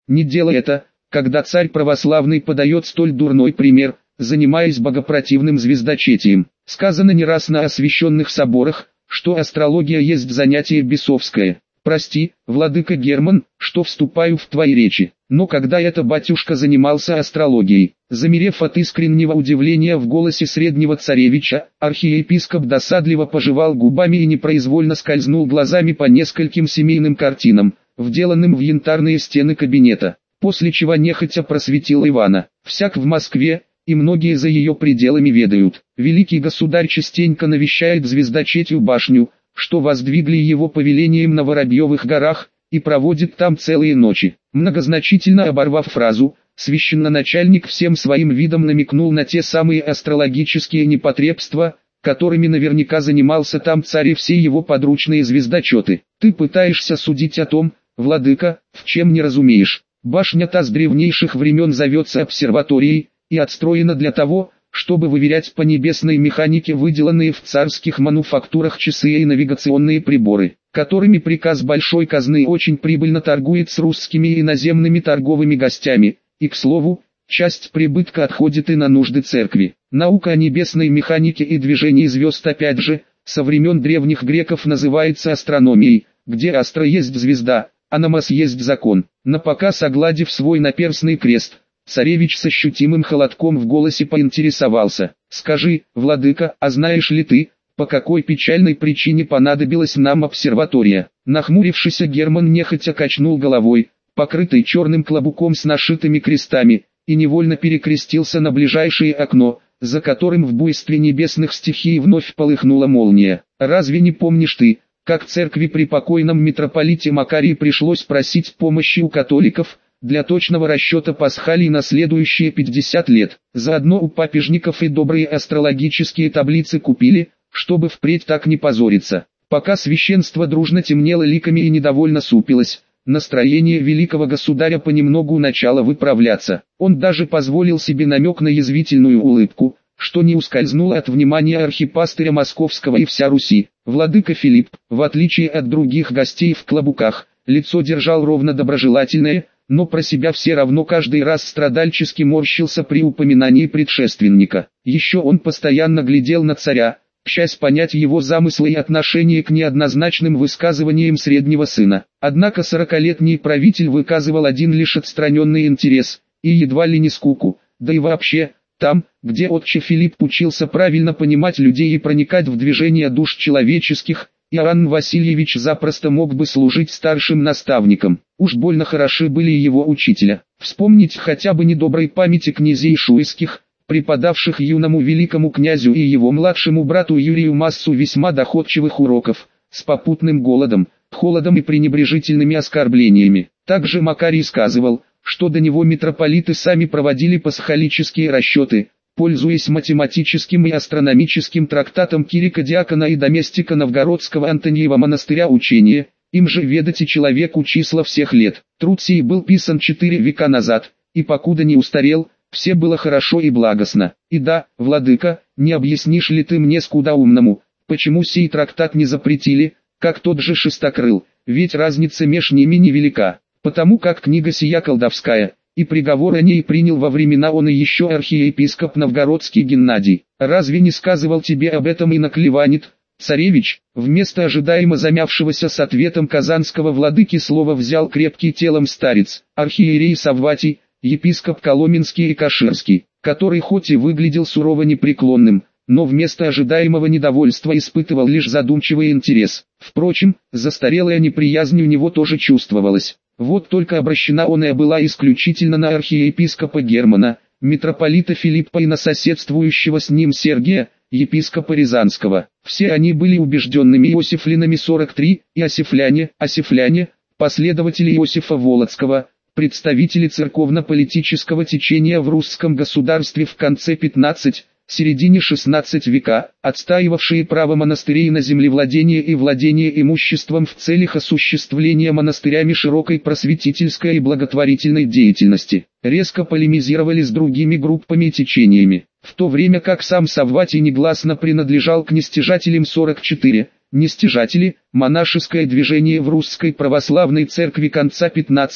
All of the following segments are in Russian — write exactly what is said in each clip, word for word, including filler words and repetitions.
Не делай это, когда царь православный подает столь дурной пример, занимаясь богопротивным звездочетием. Сказано не раз на освященных соборах, что астрология есть занятие бесовское. Прости, владыка Герман, что вступаю в твои речи, но когда это батюшка занимался астрологией? Замерев от искреннего удивления в голосе среднего царевича, архиепископ досадливо пожевал губами и непроизвольно скользнул глазами по нескольким семейным картинам, вделанным в янтарные стены кабинета, после чего нехотя просветил Ивана. Всяк в Москве, и многие за ее пределами ведают, великий государь частенько навещает звездочетью башню, что воздвигли его повелением на Воробьевых горах, и проводит там целые ночи. Многозначительно оборвав фразу, священноначальник всем своим видом намекнул на те самые астрологические непотребства, которыми наверняка занимался там царь и все его подручные звездочеты. Ты пытаешься судить о том, владыка, в чем не разумеешь. Башня та с древнейших времен зовется обсерваторией, и отстроена для того, чтобы выверять по небесной механике выделанные в царских мануфактурах часы и навигационные приборы, которыми приказ большой казны очень прибыльно торгует с русскими и иноземными торговыми гостями, и, к слову, часть прибытка отходит и на нужды церкви. Наука о небесной механике и движении звезд опять же, со времен древних греков называется астрономией, где астра есть звезда, а намос есть закон. Напоказ огладив свой наперстный крест, царевич с ощутимым холодком в голосе поинтересовался: «Скажи, владыка, а знаешь ли ты, по какой печальной причине понадобилась нам обсерватория?» Нахмурившийся Герман нехотя качнул головой, покрытый черным клобуком с нашитыми крестами, и невольно перекрестился на ближайшее окно, за которым в буйстве небесных стихий вновь полыхнула молния. «Разве не помнишь ты, как церкви при покойном митрополите Макарии пришлось просить помощи у католиков для точного расчета пасхалий на следующие пятьдесят лет? Заодно у папежников и добрые астрологические таблицы купили, чтобы впредь так не позориться». Пока священство дружно темнело ликами и недовольно супилось, настроение великого государя понемногу начало выправляться. Он даже позволил себе намек на язвительную улыбку, что не ускользнуло от внимания архипастыря Московского и вся Руси. Владыка Филипп, в отличие от других гостей в клобуках, лицо держал ровно доброжелательное, но про себя все равно каждый раз страдальчески морщился при упоминании предшественника. Еще он постоянно глядел на царя, часть понять его замыслы и отношение к неоднозначным высказываниям среднего сына. Однако сорокалетний правитель выказывал один лишь отстраненный интерес, и едва ли не скуку, да и вообще, там, где отче Филипп учился правильно понимать людей и проникать в движение душ человеческих, Иоанн Васильевич запросто мог бы служить старшим наставником. Уж больно хороши были его учителя. Вспомнить хотя бы недоброй памяти князей шуйских, преподавших юному великому князю и его младшему брату Юрию массу весьма доходчивых уроков, с попутным голодом, холодом и пренебрежительными оскорблениями. Также Макарий сказывал, что до него митрополиты сами проводили пасхалические расчеты, пользуясь математическим и астрономическим трактатом Кирика Диакона и доместика Новгородского Антониева монастыря учения, им же ведать и человеку числа всех лет. Труд сей был писан четыре века назад, и покуда не устарел, все было хорошо и благостно. И да, владыка, не объяснишь ли ты мне скудоумному, почему сей трактат не запретили, как тот же Шестокрыл, ведь разница меж ними невелика, потому как книга сия колдовская, и приговор о ней принял во времена он и еще архиепископ Новгородский Геннадий. Разве не сказывал тебе об этом и Наклеванит, царевич? Вместо ожидаемо замявшегося с ответом казанского владыки слово взял крепкий телом старец, архиерей Савватий, епископ Коломенский и Каширский, который хоть и выглядел сурово непреклонным, но вместо ожидаемого недовольства испытывал лишь задумчивый интерес. Впрочем, застарелая неприязнь у него тоже чувствовалась. Вот только обращена она была исключительно на архиепископа Германа, митрополита Филиппа и на соседствующего с ним Сергия, епископа Рязанского. Все они были убежденными иосифлянами сорок три, и осифляне, осифляне, последователи Иосифа Волоцкого, представители церковно-политического течения в русском государстве в конце пятнадцатого, середине шестнадцатого века, отстаивавшие право монастырей на землевладение и владение имуществом в целях осуществления монастырями широкой просветительской и благотворительной деятельности, резко полемизировали с другими группами и течениями, в то время как сам Савватий негласно принадлежал к нестяжателям сорок четыре. Нестяжатели – монашеское движение в русской православной церкви конца пятнадцатого,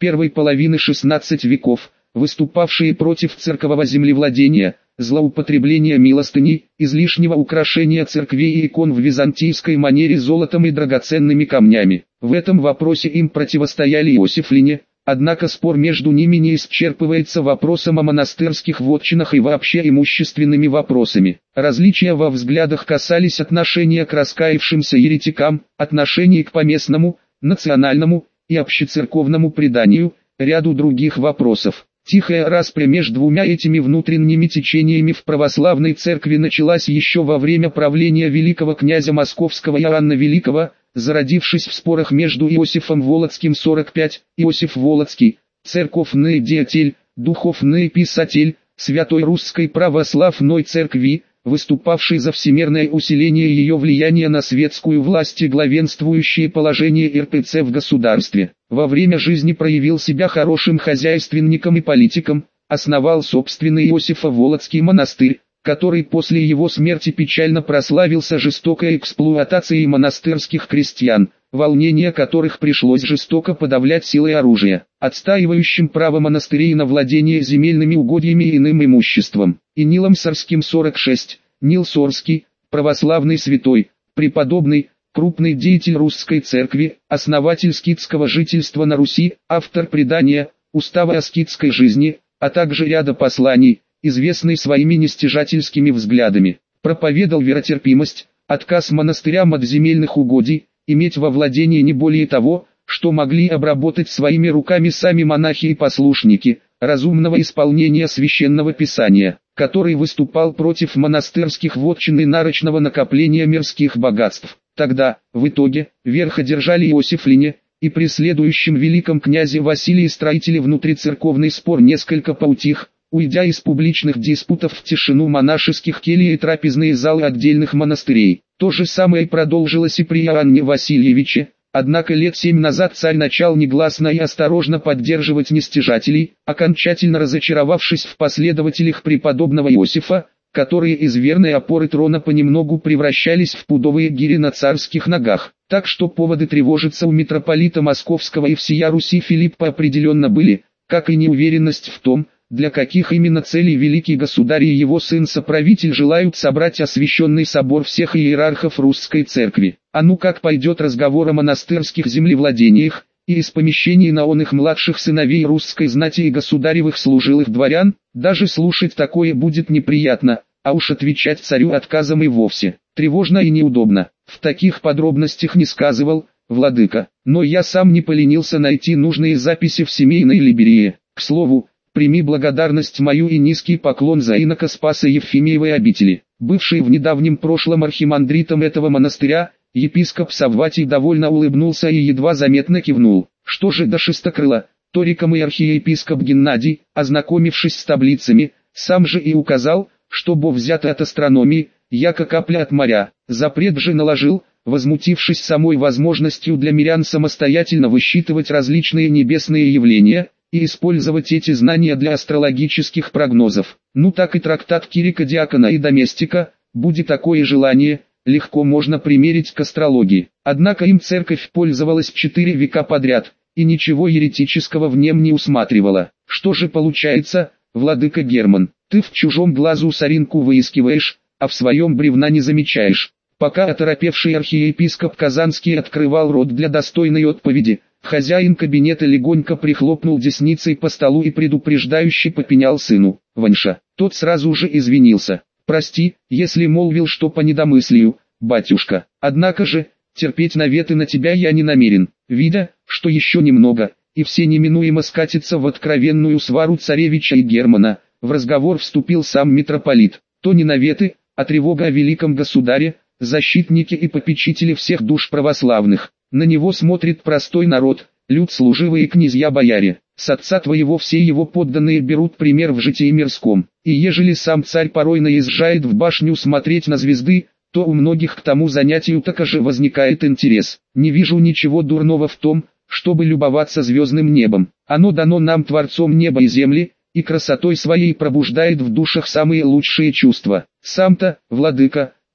первой половины шестнадцатого веков, выступавшие против церковного землевладения, злоупотребления милостыней, излишнего украшения церквей и икон в византийской манере золотом и драгоценными камнями. В этом вопросе им противостояли иосифляне, однако спор между ними не исчерпывается вопросом о монастырских вотчинах и вообще имущественными вопросами. Различия во взглядах касались отношения к раскаявшимся еретикам, отношений к поместному, национальному и общецерковному преданию, ряду других вопросов. Тихая распря между двумя этими внутренними течениями в православной церкви началась еще во время правления великого князя Московского Иоанна Великого, зародившись в спорах между Иосифом Волоцким сорок пять, Иосиф Волоцкий, церковный деятель, духовный писатель, Святой Русской Православной Церкви, выступавший за всемирное усиление ее влияния на светскую власть и главенствующее положение эр пэ цэ в государстве. Во время жизни проявил себя хорошим хозяйственником и политиком, основал собственный Иосифа Волоцкий монастырь, который после его смерти печально прославился жестокой эксплуатацией монастырских крестьян, волнения которых пришлось жестоко подавлять силой оружия, отстаивающим право монастырей на владение земельными угодьями и иным имуществом. И Нилом Сорским сорок шесть, Нил Сорский, православный святой, преподобный, крупный деятель русской церкви, основатель скитского жительства на Руси, автор предания, устава о скитской жизни, а также ряда посланий, известный своими нестяжательскими взглядами, проповедовал веротерпимость, отказ монастырям от земельных угодий, иметь во владении не более того, что могли обработать своими руками сами монахи и послушники, разумного исполнения священного писания, который выступал против монастырских вотчин и нарочного накопления мирских богатств. Тогда, в итоге, верх одержали иосифляне, и при следующем великом князе Василии строители внутрицерковный спор несколько поутих, уйдя из публичных диспутов в тишину монашеских келий и трапезные залы отдельных монастырей. То же самое продолжилось и при Иоанне Васильевиче, однако лет семь назад царь начал негласно и осторожно поддерживать нестяжателей, окончательно разочаровавшись в последователях преподобного Иосифа, которые из верной опоры трона понемногу превращались в пудовые гири на царских ногах. Так что поводы тревожиться у митрополита Московского и всея Руси Филиппа определенно были, как и неуверенность в том, для каких именно целей великий государь и его сын-соправитель желают собрать освященный собор всех иерархов русской церкви. А ну как пойдет разговор о монастырских землевладениях, и из помещений на он их младших сыновей русской знати и государевых служилых дворян, даже слушать такое будет неприятно, а уж отвечать царю отказом и вовсе тревожно и неудобно. В таких подробностях не сказывал, владыка, но я сам не поленился найти нужные записи в семейной либерии. К слову, прими благодарность мою и низкий поклон за инока Спаса Евфимиевой обители. Бывший в недавнем прошлом архимандритом этого монастыря, епископ Савватий довольно улыбнулся и едва заметно кивнул. Что же до Шестокрыла, Ториком и архиепископ Геннадий, ознакомившись с таблицами, сам же и указал, что Бог взят от астрономии, яко капля от моря. Запрет же наложил, возмутившись самой возможностью для мирян самостоятельно высчитывать различные небесные явления, и использовать эти знания для астрологических прогнозов. Ну так и трактат Кирика Диакона и Доместика, будет такое желание, легко можно примерить к астрологии. Однако им церковь пользовалась четыре века подряд, и ничего еретического в нем не усматривала. Что же получается, владыка Герман, ты в чужом глазу соринку выискиваешь, а в своем бревна не замечаешь. Пока оторопевший архиепископ Казанский открывал рот для достойной отповеди, хозяин кабинета легонько прихлопнул десницей по столу и предупреждающе попенял сыну. Ваньша, тот сразу же извинился. Прости, если молвил что по недомыслию, батюшка. Однако же, терпеть наветы на тебя я не намерен. Видя, что еще немного, и все неминуемо скатятся в откровенную свару царевича и Германа, в разговор вступил сам митрополит. То не наветы, а тревога о великом государе, защитники и попечители всех душ православных. На него смотрит простой народ, люд служивый и князья-бояре. С отца твоего все его подданные берут пример в житии мирском. И ежели сам царь порой наезжает в башню смотреть на звезды, то у многих к тому занятию так же возникает интерес. Не вижу ничего дурного в том, чтобы любоваться звездным небом. Оно дано нам Творцом неба и земли, и красотой своей пробуждает в душах самые лучшие чувства. Сам-то, владыка,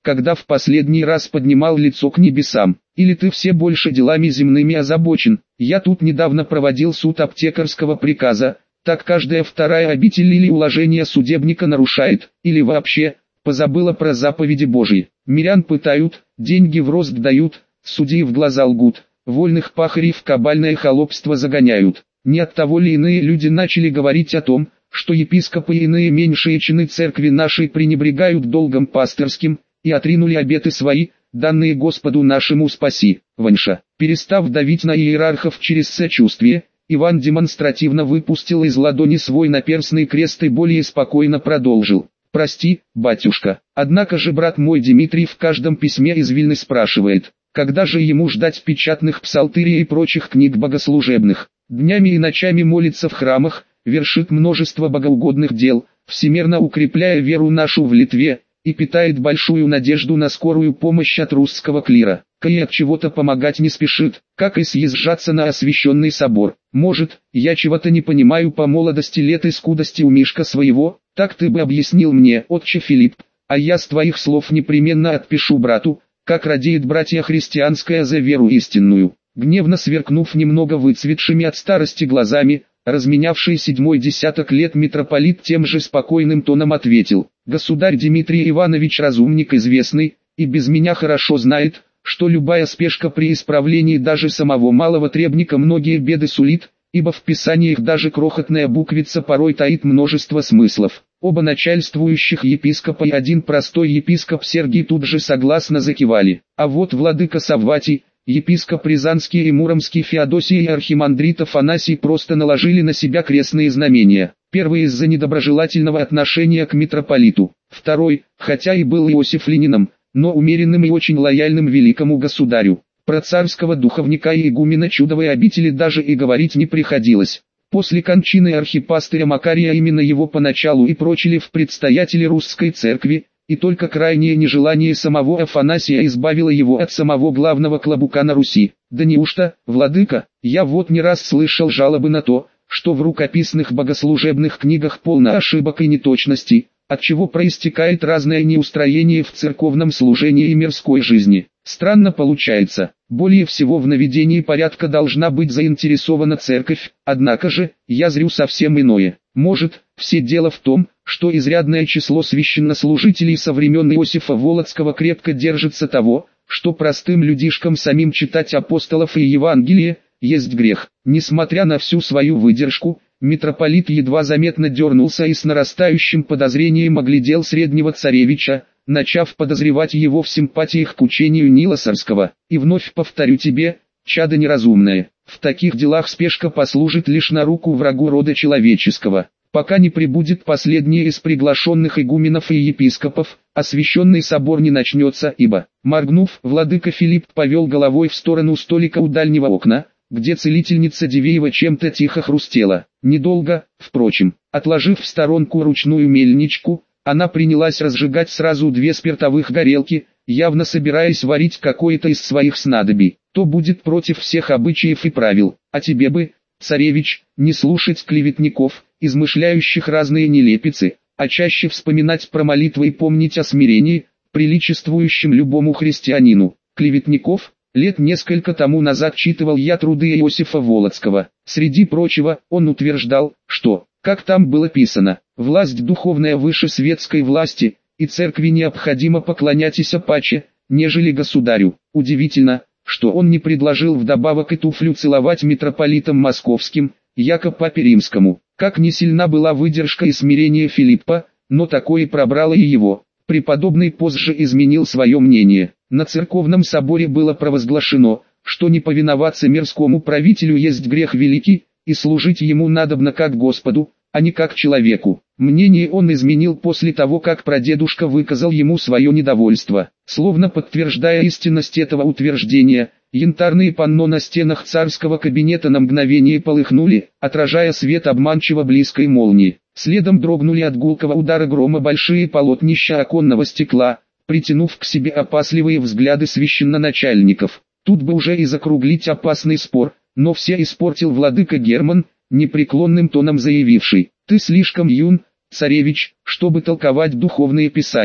когда в последний раз поднимал лицо к небесам? Или ты все больше делами земными озабочен? Я тут недавно проводил суд аптекарского приказа, так каждая вторая обитель или уложение судебника нарушает, или вообще, позабыла про заповеди Божьи. Мирян пытают, деньги в рост дают, судьи в глаза лгут, вольных пахарей в кабальное холопство загоняют. Не от того ли иные люди начали говорить о том, что епископы и иные меньшие чины церкви нашей пренебрегают долгом пастырским, и отринули обеты свои, данные Господу нашему спаси. Ваньша, перестав давить на иерархов через сочувствие, Иван демонстративно выпустил из ладони свой наперстный крест и более спокойно продолжил. «Прости, батюшка, однако же брат мой Дмитрий в каждом письме из Вильны спрашивает, когда же ему ждать печатных псалтырей и прочих книг богослужебных, днями и ночами молится в храмах, вершит множество богоугодных дел, всемерно укрепляя веру нашу в Литве, и питает большую надежду на скорую помощь от русского клира, кои от чего-то помогать не спешит, как и съезжаться на освященный собор. Может, я чего-то не понимаю по молодости лет и скудости у Мишка своего, так ты бы объяснил мне, отче Филипп, а я с твоих слов непременно отпишу брату, как радеет братья христианская за веру истинную». Гневно сверкнув немного выцветшими от старости глазами, разменявший седьмой десяток лет митрополит тем же спокойным тоном ответил: «Государь Дмитрий Иванович разумник известный, и без меня хорошо знает, что любая спешка при исправлении даже самого малого требника многие беды сулит, ибо в писаниях даже крохотная буквица порой таит множество смыслов». Оба начальствующих епископа и один простой епископ Сергий тут же согласно закивали. А вот владыка Савватий, епископ Рязанский и Муромский Феодосий и архимандрит Афанасий просто наложили на себя крестные знамения. Первый из-за недоброжелательного отношения к митрополиту, второй, хотя и был Иосиф Лениным, но умеренным и очень лояльным великому государю. Про царского духовника и игумена чудовой обители даже и говорить не приходилось. После кончины архипастыря Макария именно его поначалу и прочили в предстоятели русской церкви, и только крайнее нежелание самого Афанасия избавило его от самого главного клобука на Руси. Да неужто, владыка, я вот не раз слышал жалобы на то, что в рукописных богослужебных книгах полно ошибок и неточностей, отчего проистекает разное неустроение в церковном служении и мирской жизни. Странно получается, более всего в наведении порядка должна быть заинтересована церковь, однако же, я зрю совсем иное. Может, все дело в том, что изрядное число священнослужителей со времен Иосифа Волоцкого крепко держится того, что простым людишкам самим читать апостолов и Евангелие есть грех. Несмотря на всю свою выдержку, митрополит едва заметно дернулся и с нарастающим подозрением оглядел среднего царевича, начав подозревать его в симпатиях к учению Нилосарского. И вновь повторю тебе, чадо неразумное, в таких делах спешка послужит лишь на руку врагу рода человеческого. Пока не прибудет последний из приглашенных игуменов и епископов, освященный собор не начнется, ибо, моргнув, владыка Филипп повел головой в сторону столика у дальнего окна, где целительница Дивеева чем-то тихо хрустела. Недолго, впрочем, отложив в сторонку ручную мельничку, она принялась разжигать сразу две спиртовых горелки, явно собираясь варить какое-то из своих снадобий. То будет против всех обычаев и правил. А тебе бы, царевич, не слушать клеветников, измышляющих разные нелепицы, а чаще вспоминать про молитвы и помнить о смирении, приличествующем любому христианину. Клеветников? Лет несколько тому назад читывал я труды Иосифа Волоцкого. Среди прочего, он утверждал, что, как там было писано, власть духовная выше светской власти, и церкви необходимо поклоняйтесь паче, нежели государю. Удивительно, что он не предложил вдобавок и туфлю целовать митрополитам московским, яко папе римскому. Как не сильна была выдержка и смирение Филиппа, но такое пробрало и его. Преподобный позже изменил свое мнение. На церковном соборе было провозглашено, что не повиноваться мирскому правителю есть грех великий, и служить ему надобно как Господу, а не как человеку. Мнение он изменил после того, как прадедушка выказал ему свое недовольство. Словно подтверждая истинность этого утверждения, янтарные панно на стенах царского кабинета на мгновение полыхнули, отражая свет обманчиво близкой молнии. Следом дрогнули от гулкого удара грома большие полотнища оконного стекла, притянув к себе опасливые взгляды священноначальников. Тут бы уже и закруглить опасный спор, но все испортил владыка Герман, непреклонным тоном заявивший: «Ты слишком юн, царевич, чтобы толковать духовные писания.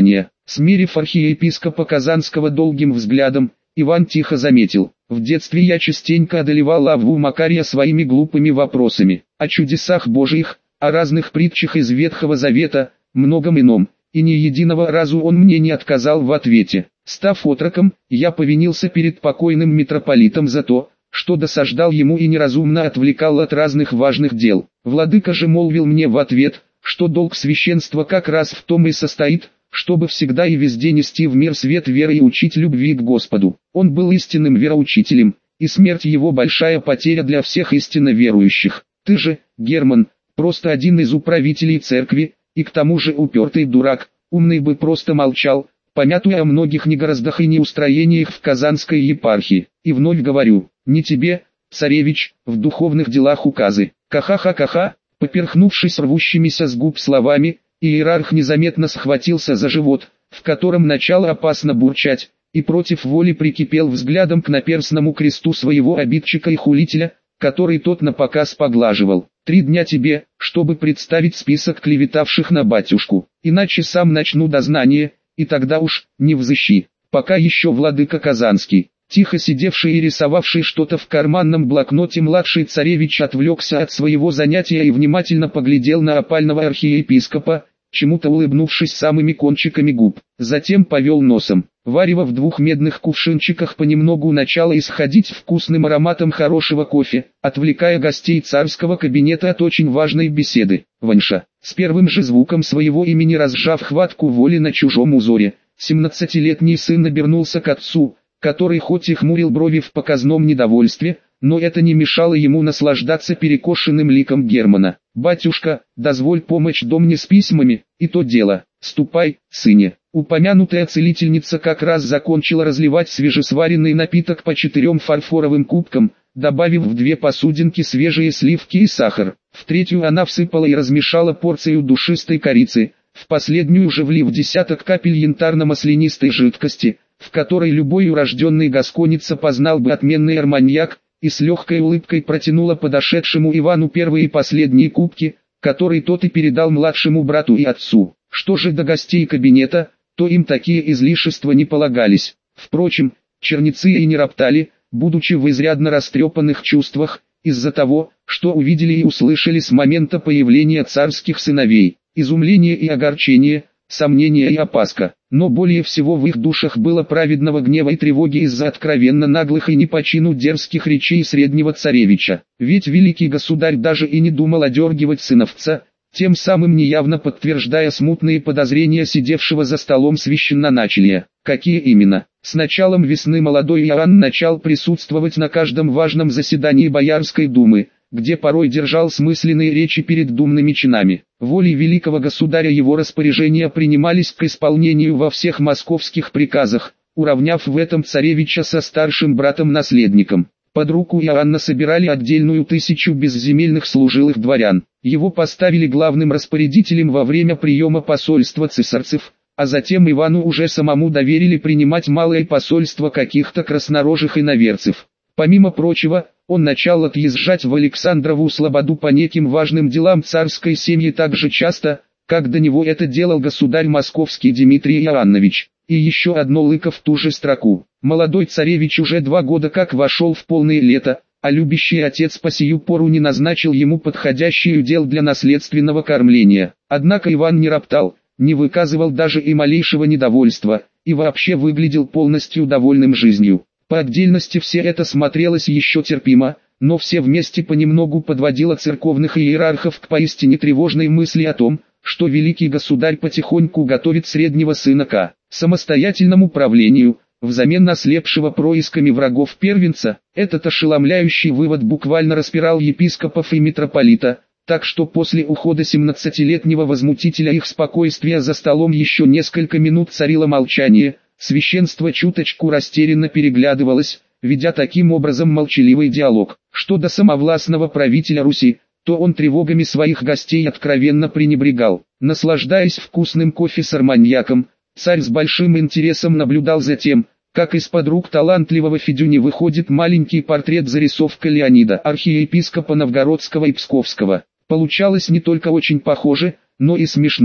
Смерив архиепископа Казанского долгим взглядом, Иван тихо заметил: «В детстве я частенько одолевал Авву Макария своими глупыми вопросами, о чудесах Божиих, о разных притчах из Ветхого Завета, многом ином, и ни единого разу он мне не отказал в ответе. Став отроком, я повинился перед покойным митрополитом за то, что досаждал ему и неразумно отвлекал от разных важных дел. Владыка же молвил мне в ответ, что долг священства как раз в том и состоит, чтобы всегда и везде нести в мир свет веры и учить любви к Господу. Он был истинным вероучителем, и смерть его большая потеря для всех истинно верующих. Ты же, Герман, просто один из управителей церкви, и к тому же упертый дурак, умный бы просто молчал, помятуя о многих негораздах и неустроениях в Казанской епархии. И вновь говорю, не тебе, царевич, в духовных делах указы. Ка-ха-ха-ха-ха». Поперхнувшись рвущимися с губ словами, иерарх незаметно схватился за живот, в котором начало опасно бурчать, и против воли прикипел взглядом к наперстному кресту своего обидчика и хулителя, который тот напоказ поглаживал. «Три дня тебе, чтобы представить список клеветавших на батюшку, иначе сам начну дознание, и тогда уж, не взыщи. Пока еще владыка Казанский». Тихо сидевший и рисовавший что-то в карманном блокноте младший царевич отвлекся от своего занятия и внимательно поглядел на опального архиепископа, чему-то улыбнувшись самыми кончиками губ. Затем повел носом. Варево в двух медных кувшинчиках понемногу начало исходить вкусным ароматом хорошего кофе, отвлекая гостей царского кабинета от очень важной беседы. Ваньша, с первым же звуком своего имени разжав хватку воли на чужом узоре, семнадцатилетний сын обернулся к отцу, который хоть и хмурил брови в показном недовольстве, но это не мешало ему наслаждаться перекошенным ликом Германа. «Батюшка, дозволь помочь домне с письмами, и то дело. Ступай, сыне». Упомянутая целительница как раз закончила разливать свежесваренный напиток по четырем фарфоровым кубкам, добавив в две посудинки свежие сливки и сахар. В третью она всыпала и размешала порцию душистой корицы, в последнюю же влив десяток капель янтарно-маслянистой жидкости, в которой любой урожденный гасконец познал бы отменный арманьяк, и с легкой улыбкой протянула подошедшему Ивану первые и последние кубки, которые тот и передал младшему брату и отцу. Что же до гостей кабинета, то им такие излишества не полагались. Впрочем, черницы и не роптали, будучи в изрядно растрепанных чувствах, из-за того, что увидели и услышали с момента появления царских сыновей. Изумление и огорчение, сомнение и опаска, но более всего в их душах было праведного гнева и тревоги из-за откровенно наглых и не по чину дерзких речей среднего царевича. Ведь великий государь даже и не думал одергивать сыновца, тем самым неявно подтверждая смутные подозрения сидевшего за столом священноначалия. Какие именно? С началом весны молодой Иоанн начал присутствовать на каждом важном заседании Боярской думы, где порой держал смысленные речи перед думными чинами. Волей великого государя его распоряжения принимались к исполнению во всех московских приказах, уравняв в этом царевича со старшим братом-наследником. Под руку Иоанна собирали отдельную тысячу безземельных служилых дворян. Его поставили главным распорядителем во время приема посольства цесарцев, а затем Ивану уже самому доверили принимать малое посольство каких-то краснорожих иноверцев. Помимо прочего, он начал отъезжать в Александрову слободу по неким важным делам царской семьи так же часто, как до него это делал государь московский Дмитрий Иоаннович. И еще одно лыко в ту же строку. Молодой царевич уже два года как вошел в полное лето, а любящий отец по сию пору не назначил ему подходящий удел для наследственного кормления. Однако Иван не роптал, не выказывал даже и малейшего недовольства, и вообще выглядел полностью довольным жизнью. По отдельности все это смотрелось еще терпимо, но все вместе понемногу подводило церковных иерархов к поистине тревожной мысли о том, что великий государь потихоньку готовит среднего сына к самостоятельному правлению, взамен ослепшего происками врагов первенца. Этот ошеломляющий вывод буквально распирал епископов и митрополита, так что после ухода семнадцатилетнего возмутителя их спокойствия за столом еще несколько минут царило молчание. Священство чуточку растерянно переглядывалось, ведя таким образом молчаливый диалог. Что до самовластного правителя Руси, то он тревогами своих гостей откровенно пренебрегал. Наслаждаясь вкусным кофе с арманьяком, царь с большим интересом наблюдал за тем, как из-под рук талантливого Федюни выходит маленький портрет-зарисовка Леонида, архиепископа Новгородского и Псковского. Получалось не только очень похоже, но и смешно,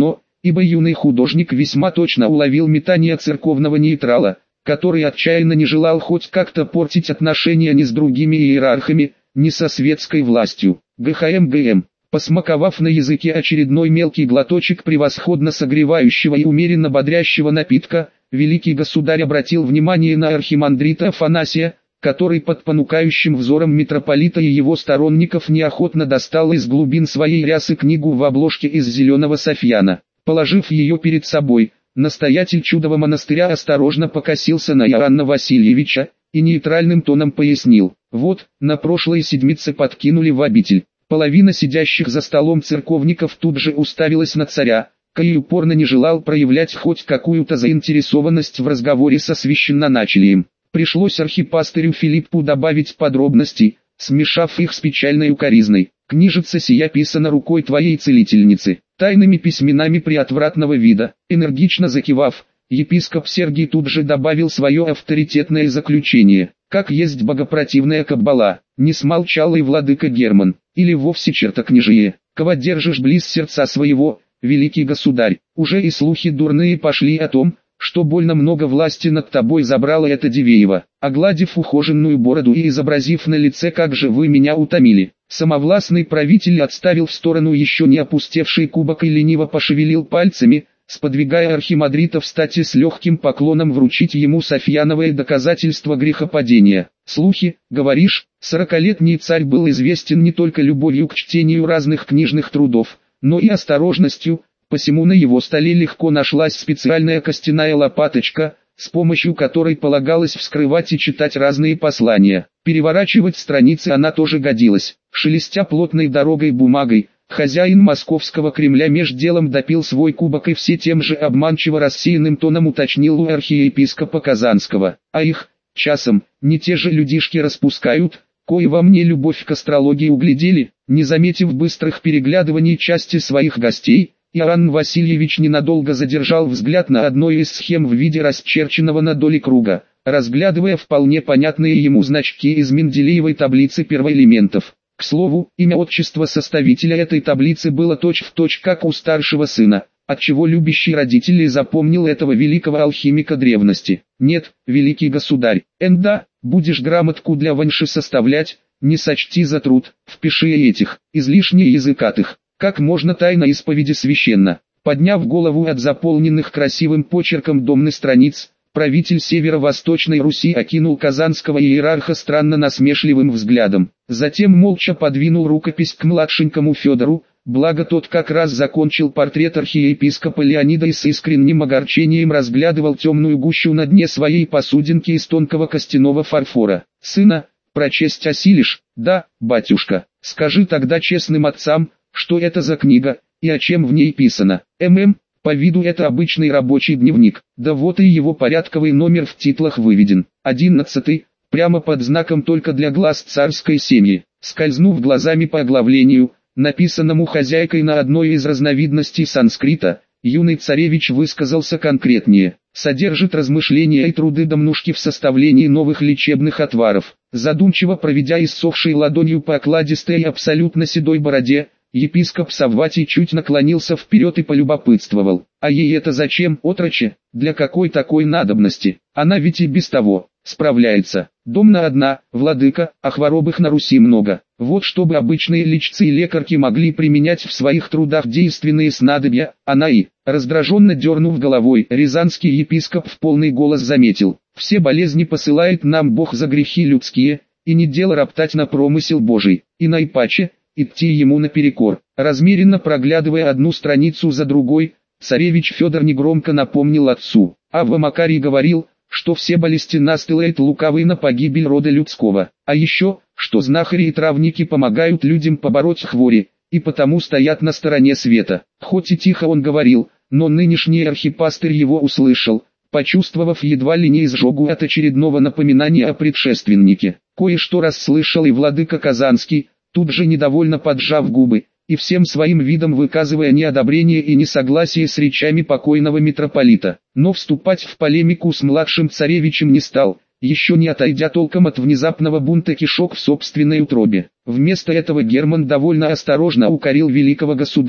ибо юный художник весьма точно уловил метание церковного нейтрала, который отчаянно не желал хоть как-то портить отношения ни с другими иерархами, ни со светской властью. ГХМ-ГМ. Посмаковав на языке очередной мелкий глоточек превосходно согревающего и умеренно бодрящего напитка, великий государь обратил внимание на архимандрита Афанасия, который под понукающим взором митрополита и его сторонников неохотно достал из глубин своей рясы книгу в обложке из зеленого софьяна. Положив ее перед собой, настоятель чудового монастыря осторожно покосился на Иоанна Васильевича и нейтральным тоном пояснил: «Вот, на прошлой седмице подкинули в обитель». Половина сидящих за столом церковников тут же уставилась на царя, кой упорно не желал проявлять хоть какую-то заинтересованность в разговоре со священноначалием. Пришлось архипастырю Филиппу добавить подробностей, смешав их с печальной укоризной. «Книжица сия писана рукой твоей целительницы, тайными письменами приотвратного вида». Энергично закивав, епископ Сергий тут же добавил свое авторитетное заключение: «Как есть богопротивная каббала, не смолчал и владыка Герман, или вовсе чертокнижие, кого держишь близ сердца своего, великий государь. Уже и слухи дурные пошли о том, что больно много власти над тобой забрала эта Дивеева». Огладив ухоженную бороду и изобразив на лице «как же вы меня утомили», самовластный правитель отставил в сторону еще не опустевший кубок и лениво пошевелил пальцами, сподвигая архимандрита встать и с легким поклоном вручить ему софьяновое доказательство грехопадения. «Слухи, говоришь?» Сорокалетний царь был известен не только любовью к чтению разных книжных трудов, но и осторожностью, посему на его столе легко нашлась специальная костяная лопаточка, с помощью которой полагалось вскрывать и читать разные послания. Переворачивать страницы она тоже годилась. Шелестя плотной дорогой бумагой, хозяин московского Кремля меж делом допил свой кубок и все тем же обманчиво рассеянным тоном уточнил у архиепископа Казанского: «А их, часом, не те же людишки распускают, кои во мне любовь к астрологии углядели?» Не заметив быстрых переглядываний части своих гостей, Иоанн Васильевич ненадолго задержал взгляд на одной из схем в виде расчерченного на доли круга, разглядывая вполне понятные ему значки из Менделеевой таблицы первоэлементов. К слову, имя отчества составителя этой таблицы было точь-в-точь как у старшего сына, отчего любящий родитель и запомнил этого великого алхимика древности. «Нет, великий государь, энда, будешь грамотку для ваньши составлять, не сочти за труд, впиши этих, излишне языкатых, как можно тайно исповеди священно». Подняв голову от заполненных красивым почерком домных страниц, правитель северо-восточной Руси окинул казанского иерарха странно насмешливым взглядом. Затем молча подвинул рукопись к младшенькому Федору, благо тот как раз закончил портрет архиепископа Леонида и с искренним огорчением разглядывал темную гущу на дне своей посудинки из тонкого костяного фарфора. «Сына, прочесть осилишь?» «Да, батюшка». «Скажи тогда честным отцам, что это за книга, и о чем в ней писано?» «ММ, по виду это обычный рабочий дневник, да вот и его порядковый номер в титлах выведен. Одиннадцатый, прямо под знаком только для глаз царской семьи». Скользнув глазами по оглавлению, написанному хозяйкой на одной из разновидностей санскрита, юный царевич высказался конкретнее. «Содержит размышления и труды домнушки в составлении новых лечебных отваров». Задумчиво проведя иссохшей ладонью по окладистой и абсолютно седой бороде, епископ Савватий чуть наклонился вперед и полюбопытствовал: «А ей это зачем, отроче? Для какой такой надобности? Она ведь и без того справляется. Домна одна, владыка, а хворобых на Руси много. Вот чтобы обычные лечцы и лекарки могли применять в своих трудах действенные снадобья, она и...» Раздраженно дернув головой, рязанский епископ в полный голос заметил: «Все болезни посылает нам Бог за грехи людские, и не дело роптать на промысел Божий, и наипаче идти ему наперекор». Размеренно проглядывая одну страницу за другой, царевич Федор негромко напомнил отцу: «Авва Макарий говорил, что все болезни настилает лукавый на погибель рода людского, а еще, что знахари и травники помогают людям побороть хвори, и потому стоят на стороне света». Хоть и тихо он говорил, но нынешний архипастырь его услышал, почувствовав едва ли не изжогу от очередного напоминания о предшественнике. Кое-что расслышал и владыка Казанский, тут же недовольно поджав губы, и всем своим видом выказывая неодобрение и несогласие с речами покойного митрополита. Но вступать в полемику с младшим царевичем не стал, еще не отойдя толком от внезапного бунта кишок в собственной утробе. Вместо этого Герман довольно осторожно укорил великого государя: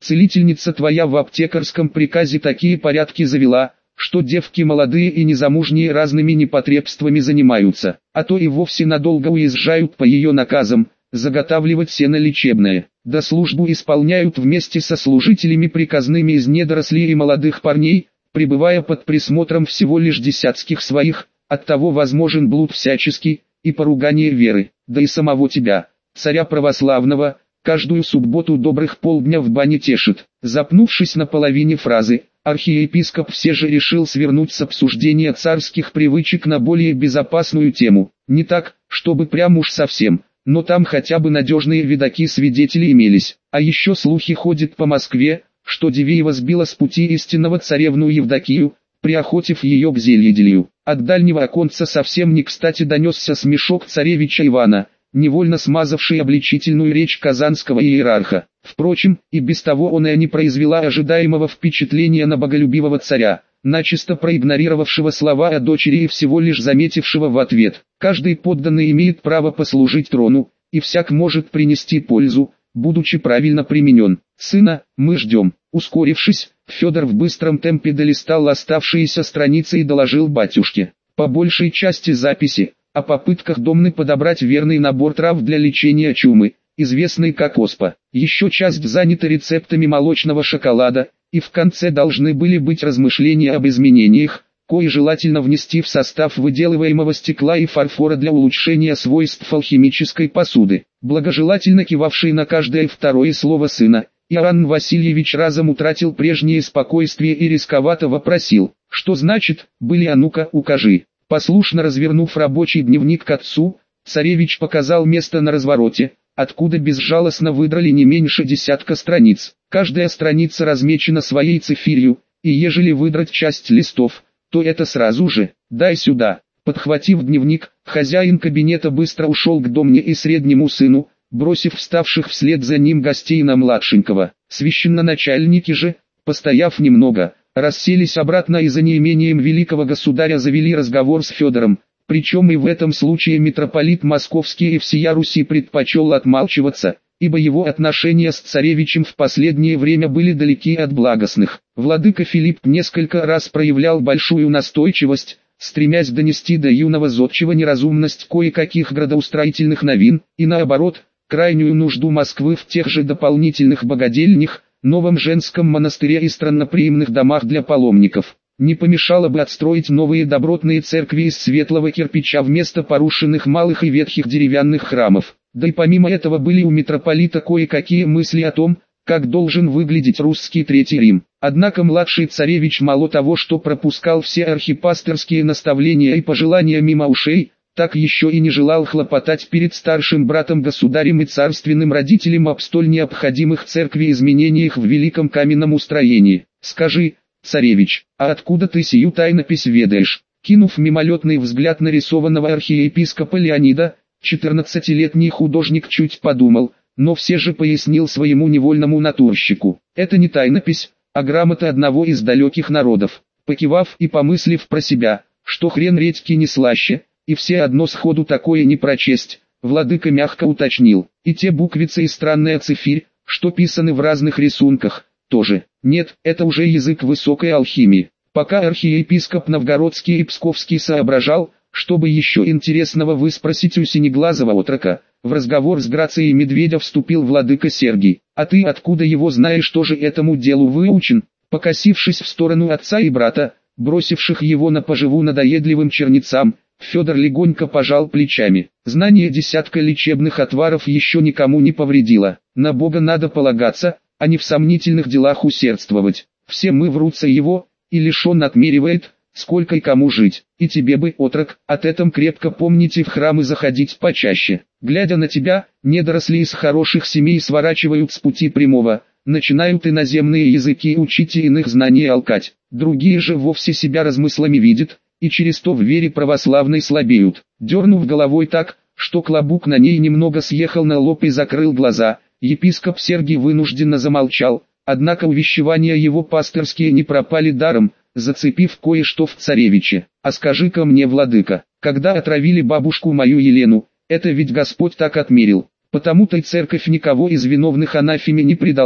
Целительница твоя в аптекарском приказе такие порядки завела, что девки молодые и незамужние разными непотребствами занимаются, а то и вовсе надолго уезжают по ее наказам, заготавливать сено лечебное, да службу исполняют вместе со служителями приказными из недорослей и молодых парней, пребывая под присмотром всего лишь десятских своих, оттого возможен блуд всяческий, и поругание веры, да и самого тебя, царя православного, каждую субботу добрых полдня в бане тешит. Запнувшись на половине фразы, архиепископ все же решил свернуть с обсуждения царских привычек на более безопасную тему, не так, чтобы прям уж совсем, но там хотя бы надежные видаки-свидетели имелись, а еще слухи ходят по Москве, что Дивеева сбила с пути истинного царевну Евдокию, приохотив ее к зельеделию. От дальнего оконца совсем не кстати донесся смешок царевича Ивана, невольно смазавший обличительную речь казанского иерарха. Впрочем, и без того она и не произвела ожидаемого впечатления на боголюбивого царя, начисто проигнорировавшего слова о дочери и всего лишь заметившего в ответ: «Каждый подданный имеет право послужить трону, и всяк может принести пользу, будучи правильно применен. Сына, мы ждем». Ускорившись, Федор в быстром темпе долистал оставшиеся страницы и доложил батюшке. По большей части записи о попытках Домны подобрать верный набор трав для лечения чумы, известной как оспа. Еще часть занята рецептами молочного шоколада, и в конце должны были быть размышления об изменениях, кои желательно внести в состав выделываемого стекла и фарфора для улучшения свойств алхимической посуды. Благожелательно кивавший на каждое второе слово сына, Иоанн Васильевич разом утратил прежнее спокойствие и рисковато вопросил: «Что значит, были, а ну-ка укажи». Послушно развернув рабочий дневник к отцу, царевич показал место на развороте, откуда безжалостно выдрали не меньше десятка страниц. Каждая страница размечена своей цифирью, и ежели выдрать часть листов, то это сразу же «дай сюда». Подхватив дневник, хозяин кабинета быстро ушел к Домне и среднему сыну, бросив вставших вслед за ним гостей на младшенького. Священноначальники же, постояв немного, расселись обратно и за неимением великого государя завели разговор с Федором, причем и в этом случае митрополит Московский и всея Руси предпочел отмалчиваться, ибо его отношения с царевичем в последнее время были далеки от благостных. Владыка Филипп несколько раз проявлял большую настойчивость, стремясь донести до юного зодчего неразумность кое-каких градоустроительных новин, и наоборот, крайнюю нужду Москвы в тех же дополнительных богадельнях, новом женском монастыре и странноприимных домах для паломников. Не помешало бы отстроить новые добротные церкви из светлого кирпича вместо порушенных малых и ветхих деревянных храмов. Да и помимо этого были у митрополита кое-какие мысли о том, как должен выглядеть русский Третий Рим. Однако младший царевич мало того, что пропускал все архипастерские наставления и пожелания мимо ушей, так еще и не желал хлопотать перед старшим братом-государем и царственным родителем об столь необходимых церкви изменениях в великом каменном устроении. «Скажи, царевич, а откуда ты сию тайнопись ведаешь?» Кинув мимолетный взгляд на рисованного архиепископа Леонида, четырнадцатилетний художник чуть подумал, но все же пояснил своему невольному натурщику: «Это не тайнопись, а грамота одного из далеких народов». Покивав и помыслив про себя, что хрен редьки не слаще, и все одно сходу такое не прочесть, владыка мягко уточнил: «И те буквицы и странная цифирь, что писаны в разных рисунках, тоже?» «Нет, это уже язык высокой алхимии». Пока архиепископ Новгородский и Псковский соображал, чтобы еще интересного выспросить у синеглазого отрока, в разговор с Грацией Медведя вступил владыка Сергий. «А ты откуда его знаешь, тоже этому делу выучен?» Покосившись в сторону отца и брата, бросивших его на поживу надоедливым чернецам, Федор легонько пожал плечами. Знание десятка лечебных отваров еще никому не повредило. На Бога надо полагаться, а не в сомнительных делах усердствовать. Все мы в руце его, и лишь он отмеривает, сколько и кому жить. И тебе бы, отрок, от этом крепко помните в храмы заходить почаще. Глядя на тебя, недоросли из хороших семей сворачивают с пути прямого, начинают иноземные языки учить и иных знаний алкать. Другие же вовсе себя размыслами видят, и через то в вере православной слабеют». Дернув головой так, что клобук на ней немного съехал на лоб и закрыл глаза, епископ Сергий вынужденно замолчал, однако увещевания его пасторские не пропали даром, зацепив кое-что в царевиче. «А скажи-ка мне, владыка, когда отравили бабушку мою Елену, это ведь Господь так отмерил, потому-то и церковь никого из виновных анафеме не предала,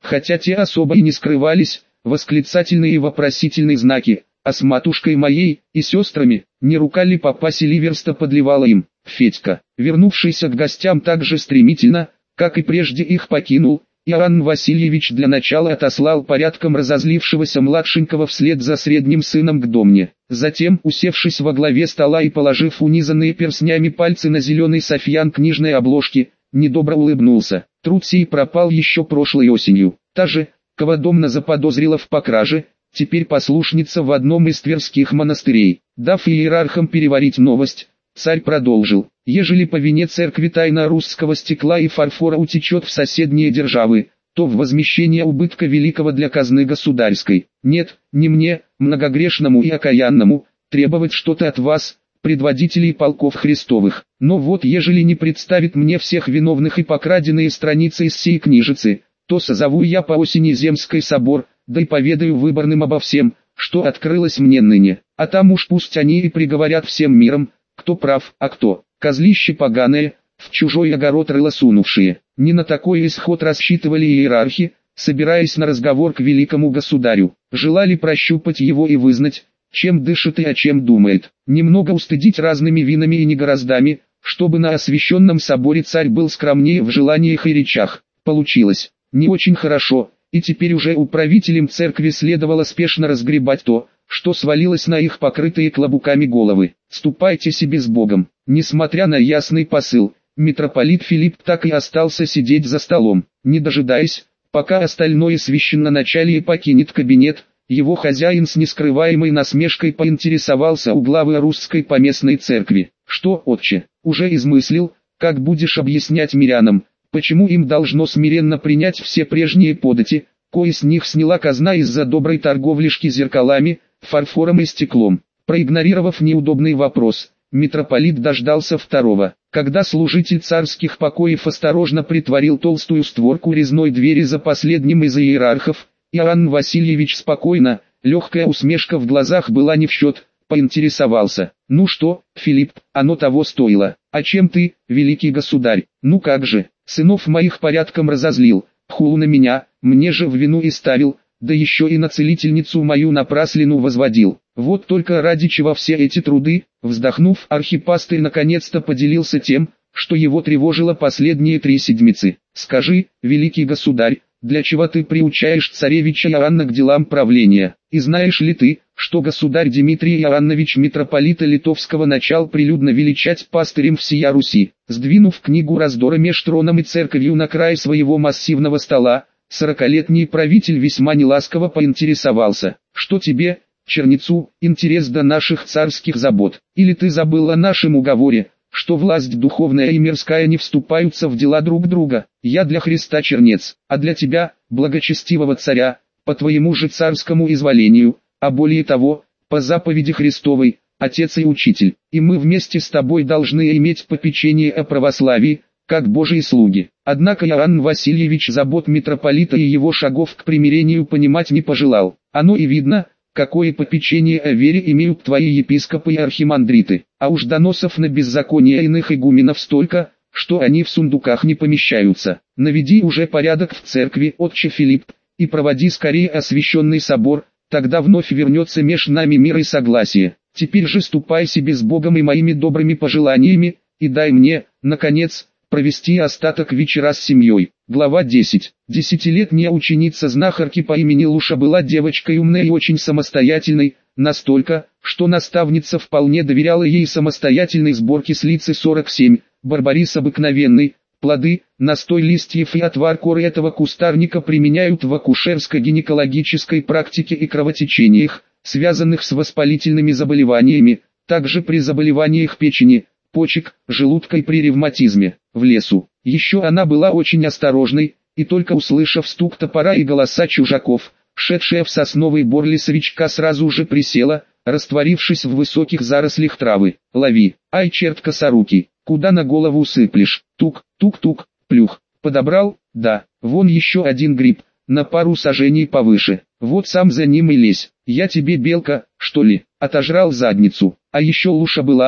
хотя те особо и не скрывались, восклицательные и вопросительные знаки, а с матушкой моей и сестрами, не рука ли папа Селиверста подливала им. Федька, вернувшийся к гостям так же стремительно, как и прежде их покинул, Иоанн Васильевич для начала отослал порядком разозлившегося младшенького вслед за средним сыном к домне. Затем, усевшись во главе стола и положив унизанные перстнями пальцы на зеленый софьян книжной обложки, недобро улыбнулся. Труд сей пропал еще прошлой осенью. Та же, кого Домна заподозрила в покраже, теперь послушница в одном из тверских монастырей. Дав иерархам переварить новость, царь продолжил: ежели по вине церкви тайна русского стекла и фарфора утечет в соседние державы, то в возмещение убытка великого для казны государской. Нет, не мне, многогрешному и окаянному, требовать что-то от вас, предводителей полков Христовых. Но вот ежели не представит мне всех виновных и покраденные страницы из сей книжицы, то созову я по осени Земский собор, да и поведаю выборным обо всем, что открылось мне ныне. А там уж пусть они и приговорят всем миром, кто прав, а кто, козлище поганое, в чужой огород рыло сунувшие. Не на такой исход рассчитывали иерархи, собираясь на разговор к великому государю. Желали прощупать его и вызнать, чем дышит и о чем думает. Немного устыдить разными винами и негороздами, чтобы на освященном соборе царь был скромнее в желаниях и речах. Получилось не очень хорошо, и теперь уже управителям церкви следовало спешно разгребать то, что свалилось на их покрытые клобуками головы. Ступайте себе с Богом. Несмотря на ясный посыл, митрополит Филипп так и остался сидеть за столом, не дожидаясь, пока остальное священноначалие покинет кабинет. Его хозяин с нескрываемой насмешкой поинтересовался у главы русской поместной церкви: что, отче, уже измыслил, как будешь объяснять мирянам, почему им должно смиренно принять все прежние подати, кои с них сняла казна из-за доброй торговлишки зеркалами, фарфором и стеклом? Проигнорировав неудобный вопрос, митрополит дождался второго, когда служитель царских покоев осторожно притворил толстую створку резной двери за последним из иерархов. Иоанн Васильевич спокойно, легкая усмешка в глазах была не в счет, поинтересовался: ну что, Филипп, оно того стоило? А чем ты, великий государь? Ну как же, сынов моих порядком разозлил, хулу на меня, мне же в вину и ставил, да еще и на целительницу мою напраслину возводил. Вот только ради чего все эти труды. Вздохнув, архипастырь наконец-то поделился тем, что его тревожило последние три седмицы. Скажи, великий государь, для чего ты приучаешь царевича Иоанна к делам правления? И знаешь ли ты, что государь Дмитрий Иоаннович митрополита Литовского начал прилюдно величать пастырем всея Руси? Сдвинув книгу раздора меж троном и церковью на край своего массивного стола, сорокалетний правитель весьма неласково поинтересовался: что тебе, чернецу, интерес до наших царских забот? Или ты забыл о нашем уговоре, что власть духовная и мирская не вступаются в дела друг друга? Я для Христа чернец, а для тебя, благочестивого царя, по твоему же царскому изволению, а более того, по заповеди Христовой, отец и учитель, и мы вместе с тобой должны иметь попечение о православии, как Божьи слуги. Однако Иоанн Васильевич забот митрополита и его шагов к примирению понимать не пожелал. Оно и видно, какое попечение о вере имеют твои епископы и архимандриты, а уж доносов на беззаконие иных игуменов столько, что они в сундуках не помещаются. Наведи уже порядок в церкви, отче Филипп, и проводи скорее освященный собор, тогда вновь вернется меж нами мир и согласие. Теперь же ступай себе с Богом и моими добрыми пожеланиями, и дай мне, наконец, провести остаток вечера с семьей. Глава десять. Десятилетняя ученица знахарки по имени Луша была девочкой умной и очень самостоятельной, настолько, что наставница вполне доверяла ей самостоятельной сборке слицы сорок семь, барбарис обыкновенный, плоды, настой листьев и отвар коры этого кустарника применяют в акушерско-гинекологической практике и кровотечениях, связанных с воспалительными заболеваниями, также при заболеваниях печени, почек, желудка и при ревматизме. В лесу. Еще она была очень осторожной, и только услышав стук топора и голоса чужаков, шедшая в сосновый бор лесовичка сразу же присела, растворившись в высоких зарослях травы. Лови, ай черт косорукий, куда на голову сыплешь? Тук, тук-тук, плюх. Подобрал? Да, вон еще один гриб, на пару сажений повыше. Вот сам за ним и лезь. Я тебе белка, что ли, отожрал задницу. А еще Луша была,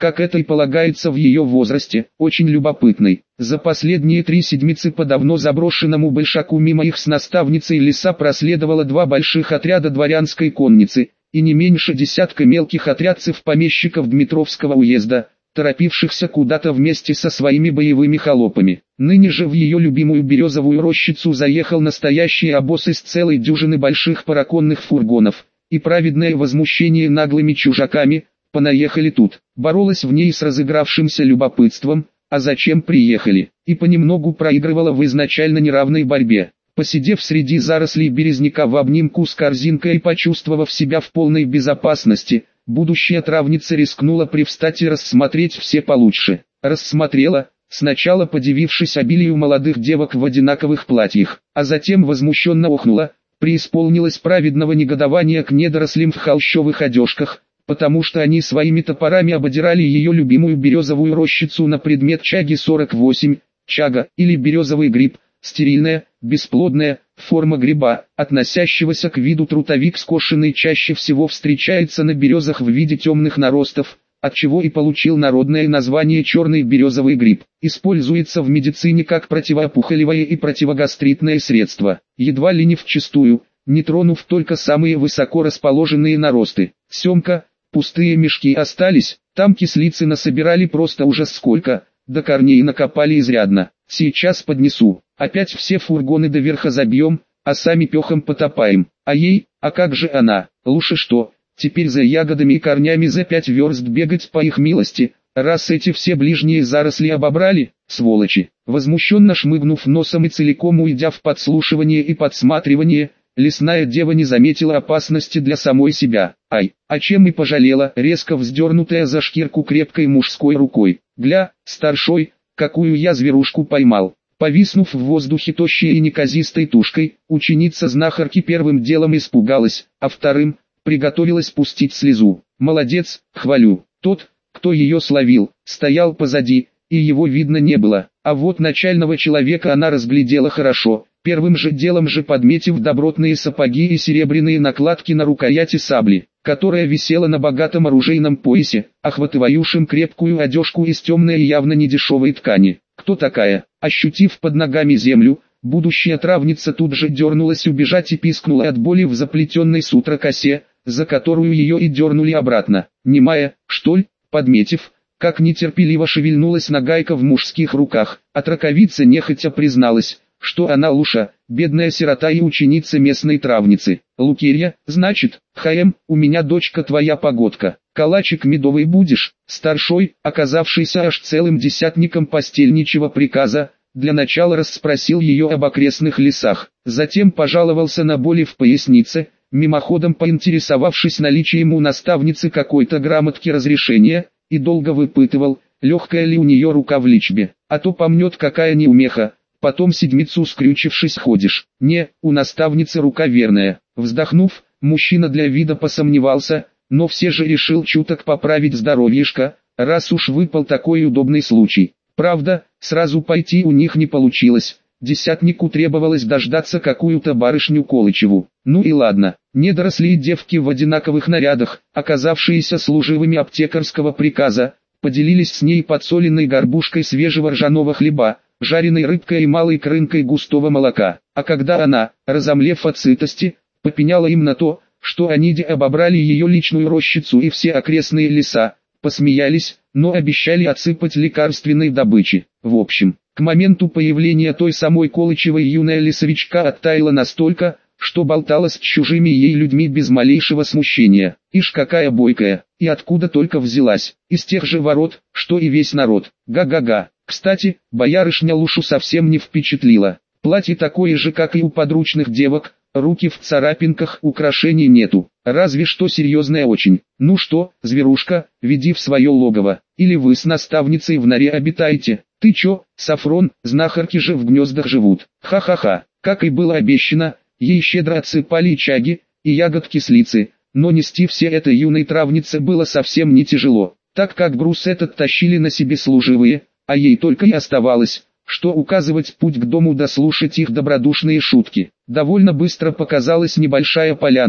как это и полагается в ее возрасте, очень любопытной. За последние три седмицы по давно заброшенному большаку мимо их с наставницей леса проследовало два больших отряда дворянской конницы, и не меньше десятка мелких отрядцев помещиков Дмитровского уезда, торопившихся куда-то вместе со своими боевыми холопами. Ныне же в ее любимую березовую рощицу заехал настоящий обоз из целой дюжины больших параконных фургонов, и праведное возмущение наглыми чужаками, понаехали тут, боролась в ней с разыгравшимся любопытством, а зачем приехали, и понемногу проигрывала в изначально неравной борьбе. Посидев среди зарослей березняка в обнимку с корзинкой и почувствовав себя в полной безопасности, будущая травница рискнула привстать и рассмотреть все получше. Рассмотрела, сначала подивившись обилию молодых девок в одинаковых платьях, а затем возмущенно охнула, преисполнилась праведного негодования к недорослям в холщовых одежках, потому что они своими топорами ободирали ее любимую березовую рощицу на предмет чаги сорок восемь, чага или березовый гриб, стерильная, бесплодная, форма гриба, относящегося к виду трутовик скошенный, чаще всего встречается на березах в виде темных наростов, отчего и получил народное название черный березовый гриб. Используется в медицине как противоопухолевое и противогастритное средство, едва ли не вчистую, не тронув только самые высоко расположенные наросты. Семка, пустые мешки остались, там кислицы насобирали просто ужас сколько, до корней накопали изрядно. Сейчас поднесу, опять все фургоны до верха забьем, а сами пехом потопаем. А ей, а как же она, лучше что, теперь за ягодами и корнями за пять верст бегать по их милости, раз эти все ближние заросли обобрали, сволочи. Возмущенно шмыгнув носом и целиком уйдя в подслушивание и подсматривание, лесная дева не заметила опасности для самой себя. Ай, а чем и пожалела, резко вздернутая за шкирку крепкой мужской рукой. Гля, старшой, какую я зверушку поймал. Повиснув в воздухе тощей и неказистой тушкой, ученица знахарки первым делом испугалась, а вторым, приготовилась пустить слезу. Молодец, хвалю. Тот, кто ее словил, стоял позади, и его видно не было. А вот начального человека она разглядела хорошо, первым же делом же подметив добротные сапоги и серебряные накладки на рукояти сабли, которая висела на богатом оружейном поясе, охватывающем крепкую одежку из темной и явно недешевой ткани. Кто такая? Ощутив под ногами землю, будущая травница тут же дернулась убежать и пискнула от боли в заплетенной сутра косе, за которую ее и дернули обратно. Немая, что ли? Подметив, как нетерпеливо шевельнулась нагайка в мужских руках, отраковица нехотя призналась, что она Луша, бедная сирота и ученица местной травницы. Лукерья, значит, Хаем, у меня дочка твоя погодка. Калачик медовый будешь? Старшой, оказавшийся аж целым десятником постельничьего приказа, для начала расспросил ее об окрестных лесах, затем пожаловался на боли в пояснице, мимоходом поинтересовавшись наличием у наставницы какой-то грамотки разрешения, и долго выпытывал, легкая ли у нее рука в личбе, а то помнет какая неумеха, потом седмицу скрючившись ходишь. Не, у наставницы рука верная. Вздохнув, мужчина для вида посомневался, но все же решил чуток поправить здоровьишко, раз уж выпал такой удобный случай. Правда, сразу пойти у них не получилось, десятнику требовалось дождаться какую-то барышню Колычеву. Ну и ладно, недоросли и девки в одинаковых нарядах, оказавшиеся служивыми аптекарского приказа, поделились с ней подсоленной горбушкой свежего ржаного хлеба, жареной рыбкой и малой крынкой густого молока. А когда она, разомлев от сытости, попеняла им на то, что они де обобрали ее личную рощицу и все окрестные леса, посмеялись, но обещали отсыпать лекарственной добычи. В общем, к моменту появления той самой Колычевой юная лесовичка оттаяла настолько, что болталась с чужими ей людьми без малейшего смущения. Ишь какая бойкая, и откуда только взялась, из тех же ворот, что и весь народ. Га-га-га. Кстати, боярышня Лушу совсем не впечатлила. Платье такое же, как и у подручных девок, руки в царапинках, украшений нету, разве что серьезная очень. Ну что, зверушка, веди в свое логово, или вы с наставницей в норе обитаете. Ты чё, Сафрон, знахарки же в гнездах живут. Ха-ха-ха, как и было обещано, ей щедро отсыпали чаги и ягод кислицы, но нести все это юной травнице было совсем не тяжело, так как груз этот тащили на себе служивые, а ей только и оставалось, что указывать путь к дому да слушать их добродушные шутки. Довольно быстро показалась небольшая полянка,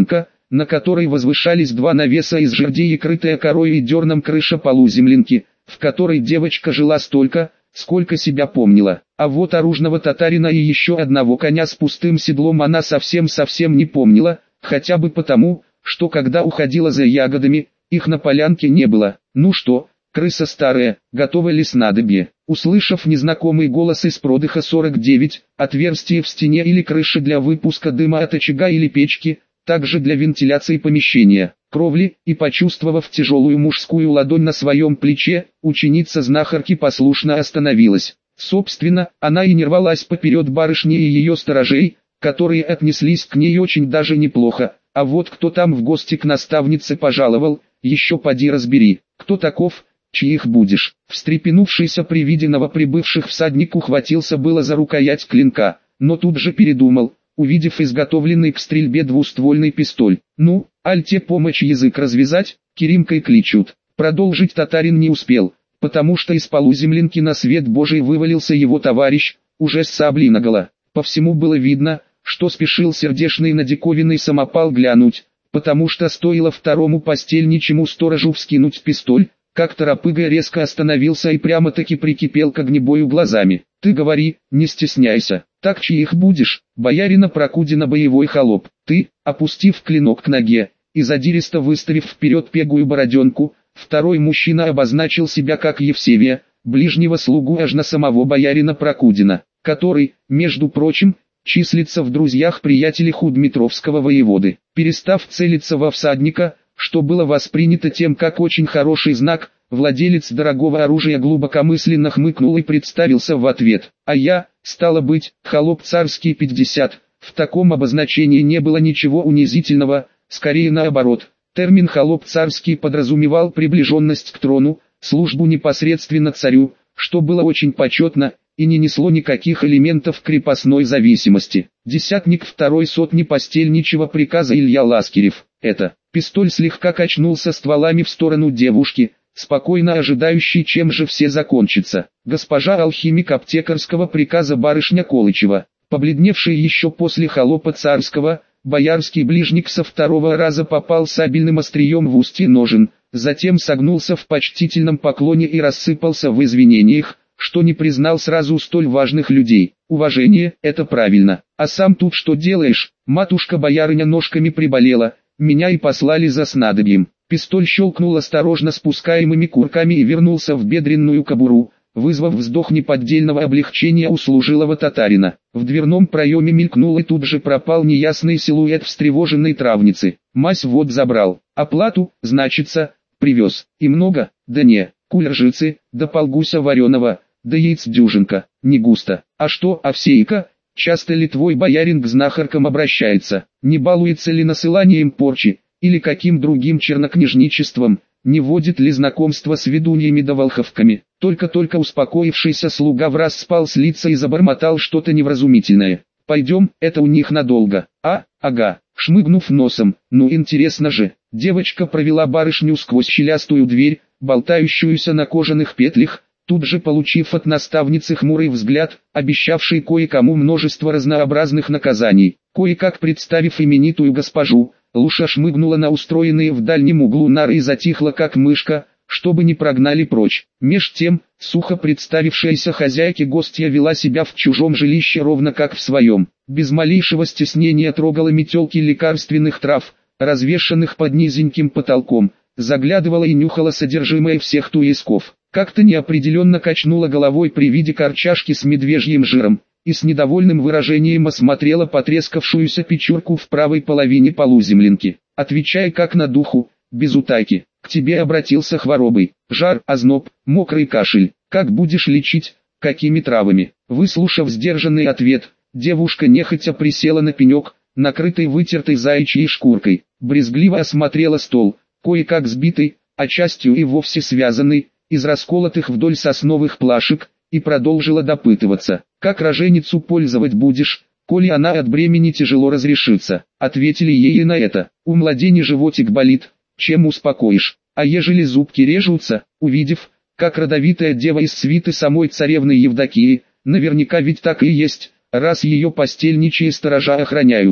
на которой возвышались два навеса из жердей и крытая корой и дерном крыша полуземлянки, в которой девочка жила столько, сколько себя помнила. А вот оружного татарина и еще одного коня с пустым седлом она совсем-совсем не помнила, хотя бы потому, что когда уходила за ягодами, их на полянке не было. «Ну что, крыса старая, готова ли снадобье?» Услышав незнакомый голос из продыха сорок девять, отверстие в стене или крыше для выпуска дыма от очага или печки, также для вентиляции помещения, кровли, и почувствовав тяжелую мужскую ладонь на своем плече, ученица знахарки послушно остановилась. Собственно, она и не рвалась поперед барышни и ее сторожей, которые отнеслись к ней очень даже неплохо, а вот кто там в гости к наставнице пожаловал, еще поди разбери, кто таков, чьих будешь. Встрепенувшийся при виде новоприбывших всадник ухватился было за рукоять клинка, но тут же передумал, увидев изготовленный к стрельбе двуствольный пистоль. «Ну, аль те помочь язык развязать, Керимкой кличут». Продолжить татарин не успел, потому что из полуземлянки на свет Божий вывалился его товарищ, уже с саблей наголо. По всему было видно, что спешил сердешный на диковинный самопал глянуть, потому что стоило второму постельничему сторожу вскинуть пистоль, как торопыга резко остановился и прямо-таки прикипел к огнебою глазами. «Ты говори, не стесняйся, так чьих будешь?» Боярина Прокудина боевой холоп. Ты, опустив клинок к ноге и задиристо выставив вперед пегую бороденку, второй мужчина обозначил себя как Евсевия, ближнего слугу аж на самого боярина Прокудина, который, между прочим, числится в друзьях-приятелях у Дмитровского воеводы. Перестав целиться во всадника, что было воспринято тем как очень хороший знак, владелец дорогого оружия глубокомысленно хмыкнул и представился в ответ. А я, стало быть, холоп царский пятьдесят. В таком обозначении не было ничего унизительного, скорее наоборот. Термин «холоп царский» подразумевал приближенность к трону, службу непосредственно царю, что было очень почетно, и не несло никаких элементов крепостной зависимости. Десятник второй сотни постельничего приказа Илья Ласкирев. Это, пистоль слегка качнулся стволами в сторону девушки, спокойно ожидающей, чем же все закончится. Госпожа алхимик аптекарского приказа барышня Колычева, побледневшая еще после холопа царского, боярский ближник со второго раза попал сабельным острием в устье ножен, затем согнулся в почтительном поклоне и рассыпался в извинениях, что не признал сразу столь важных людей. Уважение – это правильно. А сам тут что делаешь? Матушка-боярыня ножками приболела, меня и послали за снадобьем. Пистоль щелкнул осторожно спускаемыми курками и вернулся в бедренную кобуру, вызвав вздох неподдельного облегчения у служилого татарина. В дверном проеме мелькнул и тут же пропал неясный силуэт встревоженной травницы. Мась вот забрал. Оплату, значится, привез. И много? Да не. Куль ржицы, да полгуся вареного, да яиц дюжинка. Не густо. А что, Овсейка? Часто ли твой боярин к знахаркам обращается? Не балуется ли насыланием порчи, или каким другим чернокнижничеством? Не водит ли знакомство с ведуньями да волховками? Только-только успокоившийся слуга враз спал с лица и забормотал что-то невразумительное. «Пойдем, это у них надолго». «А, ага», шмыгнув носом, «ну интересно же». Девочка провела барышню сквозь щелястую дверь, болтающуюся на кожаных петлях, тут же получив от наставницы хмурый взгляд, обещавший кое-кому множество разнообразных наказаний. Кое-как представив именитую госпожу, Луша шмыгнула на устроенные в дальнем углу нары и затихла как мышка, чтобы не прогнали прочь. Меж тем, сухо представившаяся хозяйке гостья вела себя в чужом жилище ровно как в своем. Без малейшего стеснения трогала метелки лекарственных трав, развешанных под низеньким потолком, заглядывала и нюхала содержимое всех туесков. Как-то неопределенно качнула головой при виде корчашки с медвежьим жиром, и с недовольным выражением осмотрела потрескавшуюся печурку в правой половине полуземлянки. «Отвечай как на духу, без утайки. К тебе обратился хворобой. Жар, озноб, мокрый кашель. Как будешь лечить, какими травами?» Выслушав сдержанный ответ, девушка нехотя присела на пенек, накрытый вытертой заячьей шкуркой. Брезгливо осмотрела стол, кое-как сбитый, а частью и вовсе связанный, из расколотых вдоль сосновых плашек, и продолжила допытываться. «Как роженицу пользовать будешь, коли она от бремени тяжело разрешится?» Ответили ей и на это. «У младени животик болит, чем успокоишь? А ежели зубки режутся?» Увидев, как родовитая дева из свиты самой царевны Евдокии, наверняка ведь так и есть, раз ее постельничьи сторожа охраняют.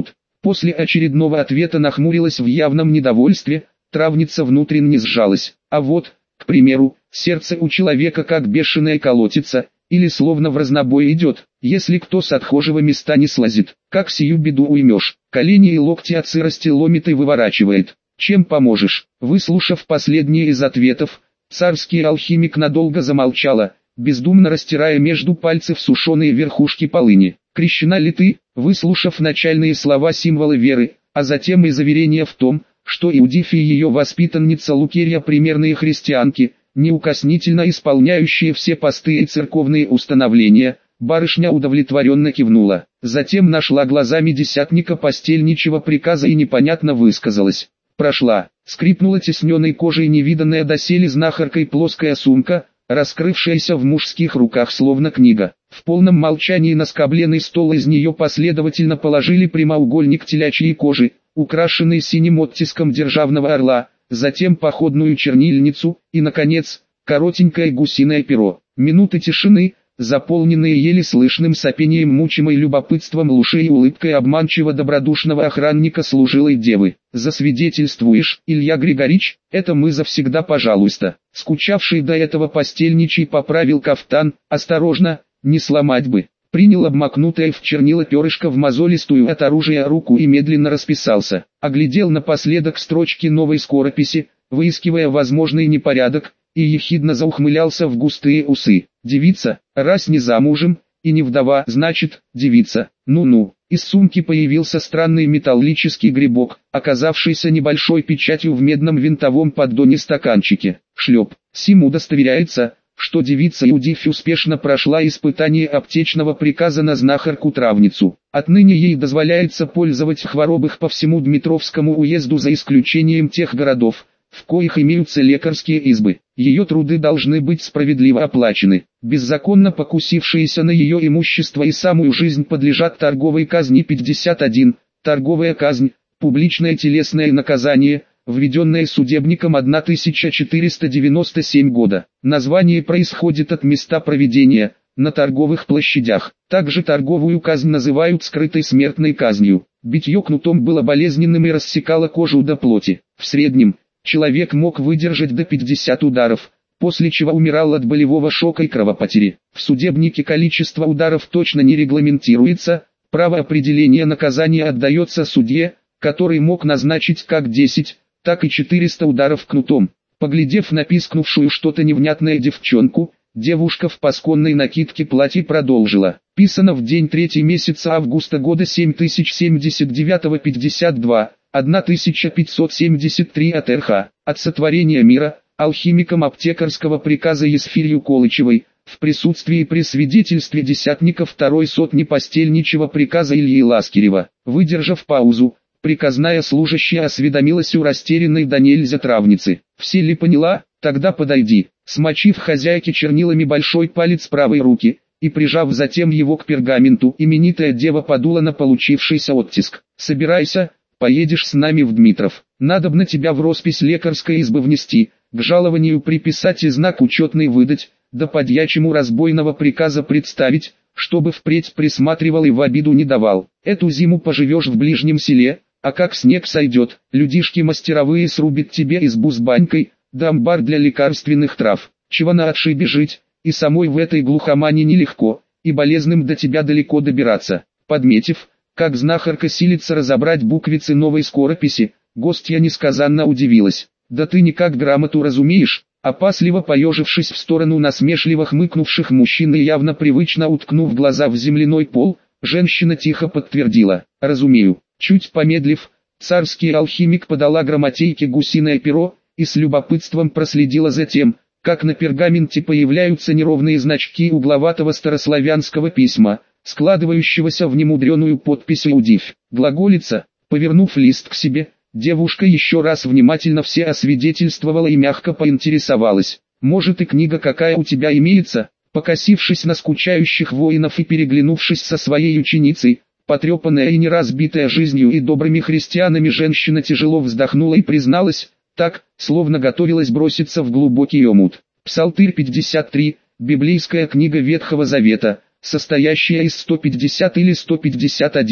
После очередного ответа нахмурилась в явном недовольстве, травница внутренне сжалась. А вот, к примеру, сердце у человека как бешеное колотится, или словно в разнобой идет, если кто с отхожего места не слазит. Как сию беду уймешь? Колени и локти от сырости ломит и выворачивает. Чем поможешь? Выслушав последние из ответов, царский алхимик надолго замолчала, бездумно растирая между пальцев сушеные верхушки полыни. Крещена ли ты? Выслушав начальные слова символы веры, а затем и заверение в том, что Иудифия и ее воспитанница Лукерья примерные христианки, неукоснительно исполняющие все посты и церковные установления, барышня удовлетворенно кивнула. Затем нашла глазами десятника постельничего приказа и непонятно высказалась. Прошла, скрипнула тесненной кожей невиданная доселе знахаркой плоская сумка, раскрывшаяся в мужских руках словно книга. В полном молчании на скобленный стол из нее последовательно положили прямоугольник телячьей кожи, украшенный синим оттиском державного орла, затем походную чернильницу и, наконец, коротенькое гусиное перо. Минуты тишины, заполненные еле слышным сопением мучимой любопытством Луши и улыбкой обманчиво добродушного охранника служилой девы. «Засвидетельствуешь, Илья Григорич, это мы завсегда пожалуйста». Скучавший до этого постельничий поправил кафтан, осторожно, не сломать бы. Принял обмакнутое в чернила перышко в мозолистую от оружия руку и медленно расписался. Оглядел напоследок строчки новой скорописи, выискивая возможный непорядок, и ехидно заухмылялся в густые усы. «Девица, раз не замужем, и не вдова, значит, девица, ну-ну». Из сумки появился странный металлический грибок, оказавшийся небольшой печатью в медном винтовом поддоне стаканчике. Шлеп. Сим удостоверяется, что девица Иудифь успешно прошла испытание аптечного приказа на знахарку-травницу. Отныне ей дозволяется пользовать хворобых по всему Дмитровскому уезду за исключением тех городов, в коих имеются лекарские избы. Ее труды должны быть справедливо оплачены. Беззаконно покусившиеся на ее имущество и самую жизнь подлежат торговой казни. пятьдесят один. Торговая казнь, публичное телесное наказание, введенное судебником тысяча четыреста девяносто седьмого года. Название происходит от места проведения, на торговых площадях. Также торговую казнь называют скрытой смертной казнью. Битье кнутом было болезненным и рассекало кожу до плоти. В среднем, человек мог выдержать до пятидесяти ударов, после чего умирал от болевого шока и кровопотери. В судебнике количество ударов точно не регламентируется, право определения наказания отдается судье, который мог назначить как десять, так и четыреста ударов кнутом. Поглядев на пискнувшую что-то невнятное девчонку, девушка в пасконной накидке платье продолжила. Писано в день третий месяца августа года семь тысяч семьдесят девятого пятьдесят два, тысяча пятьсот семьдесят три от эр ха, от сотворения мира, алхимиком аптекарского приказа Есфирью Колычевой, в присутствии и при свидетельстве десятника второй сотни постельничего приказа Ильи Ласкирева. Выдержав паузу, приказная служащая осведомилась у растерянной до нельзя травницы. «Все ли поняла? Тогда подойди». Смочив хозяйке чернилами большой палец правой руки, и прижав затем его к пергаменту, именитая дева подула на получившийся оттиск. «Собирайся, поедешь с нами в Дмитров. Надобно тебя в роспись лекарской избы внести, к жалованию приписать и знак учетный выдать, да подьячему разбойного приказа представить, чтобы впредь присматривал и в обиду не давал. Эту зиму поживешь в ближнем селе, а как снег сойдет, людишки мастеровые срубят тебе избу с банькой, да амбар для лекарственных трав. Чего на отшибе жить, и самой в этой глухомане нелегко, и болезным до тебя далеко добираться». Подметив, как знахарка силится разобрать буквицы новой скорописи, гостья несказанно удивилась. «Да ты никак грамоту разумеешь?» Опасливо поежившись в сторону насмешливо хмыкнувших мужчин и явно привычно уткнув глаза в земляной пол, женщина тихо подтвердила: «Разумею». Чуть помедлив, царский алхимик подала грамотейке гусиное перо, и с любопытством проследила за тем, как на пергаменте появляются неровные значки угловатого старославянского письма, складывающегося в немудреную подпись «Иудифь». Глаголица, повернув лист к себе, девушка еще раз внимательно все освидетельствовала и мягко поинтересовалась: «Может, и книга какая у тебя имеется?» Покосившись на скучающих воинов и переглянувшись со своей ученицей, потрепанная и не разбитая жизнью и добрыми христианами, женщина тяжело вздохнула и призналась, так, словно готовилась броситься в глубокий омут. Псалтырь пятьдесят три, библейская книга Ветхого Завета, состоящая из ста пятидесяти или ста пятидесяти одного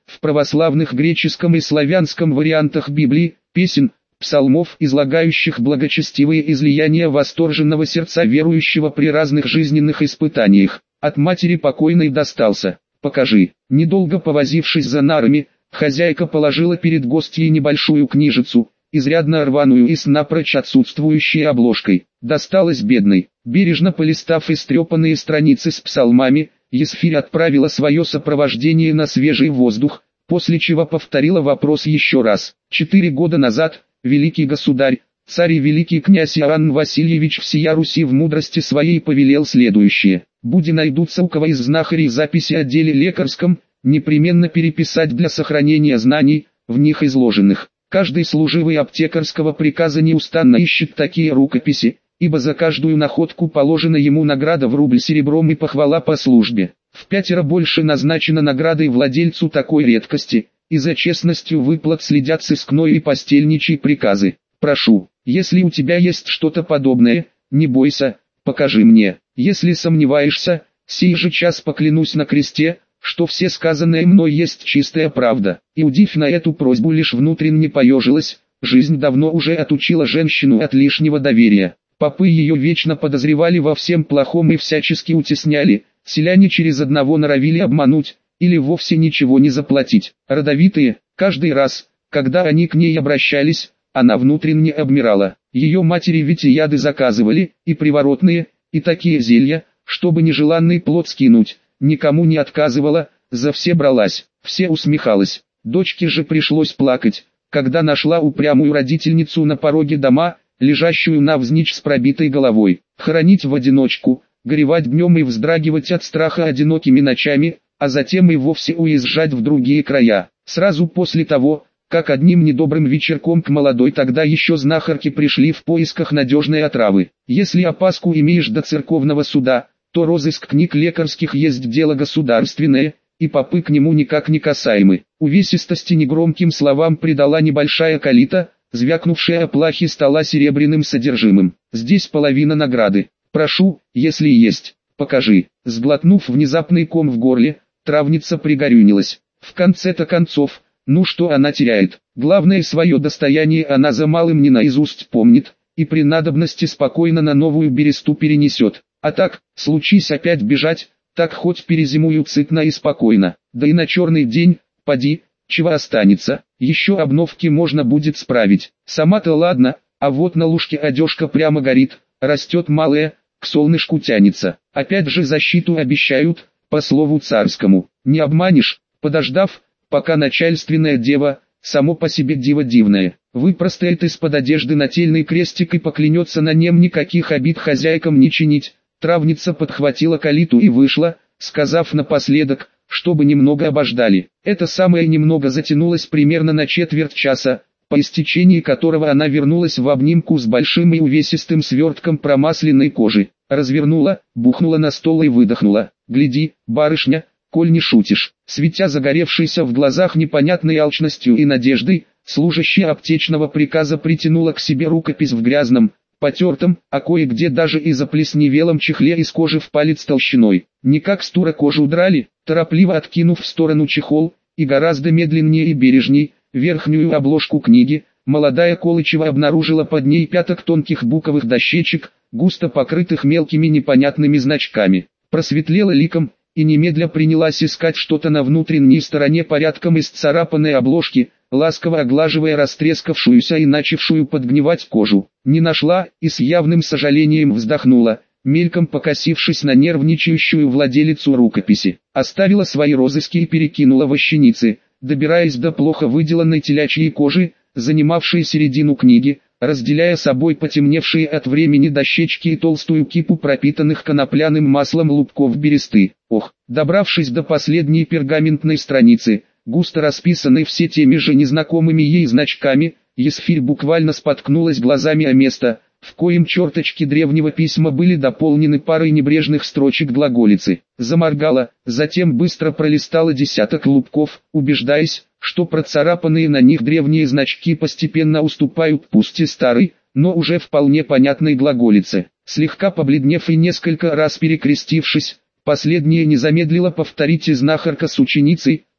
в православных греческом и славянском вариантах Библии, песен, псалмов, излагающих благочестивые излияния восторженного сердца верующего при разных жизненных испытаниях. От матери покойной достался. Покажи. Недолго повозившись за нарами, хозяйка положила перед гостьей небольшую книжицу, изрядно рваную и с напрочь отсутствующей обложкой. Досталось бедной. Бережно полистав истрепанные страницы с псалмами, Есфирь отправила свое сопровождение на свежий воздух, после чего повторила вопрос еще раз. Четыре года назад, великий государь, царь и великий князь Иоанн Васильевич всея Руси в мудрости своей повелел следующее: «Буди найдутся у кого из знахарей записи о деле лекарском, непременно переписать для сохранения знаний, в них изложенных. Каждый служивый аптекарского приказа неустанно ищет такие рукописи, ибо за каждую находку положена ему награда в рубль серебром и похвала по службе. В пятеро больше назначено наградой владельцу такой редкости, и за честностью выплат следят сыскной и постельничьи приказы. Прошу, если у тебя есть что-то подобное, не бойся, покажи мне. Если сомневаешься, сей же час поклянусь на кресте, что все сказанное мной есть чистая правда». Иудифь на эту просьбу лишь внутренне поежилась. Жизнь давно уже отучила женщину от лишнего доверия. Попы ее вечно подозревали во всем плохом и всячески утесняли, селяне через одного норовили обмануть, или вовсе ничего не заплатить. Родовитые, каждый раз, когда они к ней обращались, она внутренне обмирала. Ее матери ведь и яды заказывали, и приворотные, и такие зелья, чтобы нежеланный плод скинуть, никому не отказывала, за все бралась, все усмехалась. Дочке же пришлось плакать, когда нашла упрямую родительницу на пороге дома, лежащую навзничь с пробитой головой. Хоронить в одиночку, горевать днем и вздрагивать от страха одинокими ночами, а затем и вовсе уезжать в другие края. Сразу после того, как одним недобрым вечерком к молодой тогда еще знахарке пришли в поисках надежной отравы. Если опаску имеешь до церковного суда, то розыск книг лекарских есть дело государственное, и попы к нему никак не касаемы. Увесистости негромким словам придала небольшая калита, звякнувшая о плахе стола серебряным содержимым. Здесь половина награды. Прошу, если есть, покажи. Сглотнув внезапный ком в горле, травница пригорюнилась. В конце-то концов, ну что она теряет? Главное, свое достояние она за малым не наизусть помнит, и при надобности спокойно на новую бересту перенесет. А так, случись опять бежать, так хоть перезимуют сытно и спокойно. Да и на черный день, поди, чего останется, еще обновки можно будет справить. Сама-то ладно, а вот на лужке одежка прямо горит, растет малая, к солнышку тянется. Опять же защиту обещают, по слову царскому. Не обманешь, подождав, пока начальственная дева, само по себе диво дивное, выпростает из-под одежды нательный крестик и поклянется на нем никаких обид хозяйкам не чинить. Травница подхватила калиту и вышла, сказав напоследок, чтобы немного обождали. Это самое немного затянулось примерно на четверть часа, по истечении которого она вернулась в обнимку с большим и увесистым свертком промасленной кожи. Развернула, бухнула на стол и выдохнула. «Гляди, барышня, коль не шутишь». Светя загоревшейся в глазах непонятной алчностью и надеждой, служащая аптечного приказа притянула к себе рукопись в грязном, потертом, а кое-где даже и заплесневелом чехле из кожи в палец толщиной. Не как с тура кожу удрали, торопливо откинув в сторону чехол, и гораздо медленнее и бережней, верхнюю обложку книги, молодая Колычева обнаружила под ней пяток тонких буковых дощечек, густо покрытых мелкими непонятными значками. Просветлела ликом, и немедля принялась искать что-то на внутренней стороне порядком исцарапанной обложки, ласково оглаживая растрескавшуюся и начавшую подгнивать кожу. Не нашла, и с явным сожалением вздохнула, мельком покосившись на нервничающую владелицу рукописи. Оставила свои розыски и перекинула вощеницы, добираясь до плохо выделанной телячьей кожи, занимавшей середину книги, разделяя собой потемневшие от времени дощечки и толстую кипу пропитанных конопляным маслом лубков бересты. Ох, добравшись до последней пергаментной страницы, густо расписанной все теми же незнакомыми ей значками, Есфирь буквально споткнулась глазами о место, в коем черточки древнего письма были дополнены парой небрежных строчек глаголицы. Заморгала, затем быстро пролистала десяток лубков, убеждаясь, что процарапанные на них древние значки постепенно уступают пусть и старой, но уже вполне понятной глаголице. Слегка побледнев и несколько раз перекрестившись, последняя не замедлила повторить и знахарка с ученицей,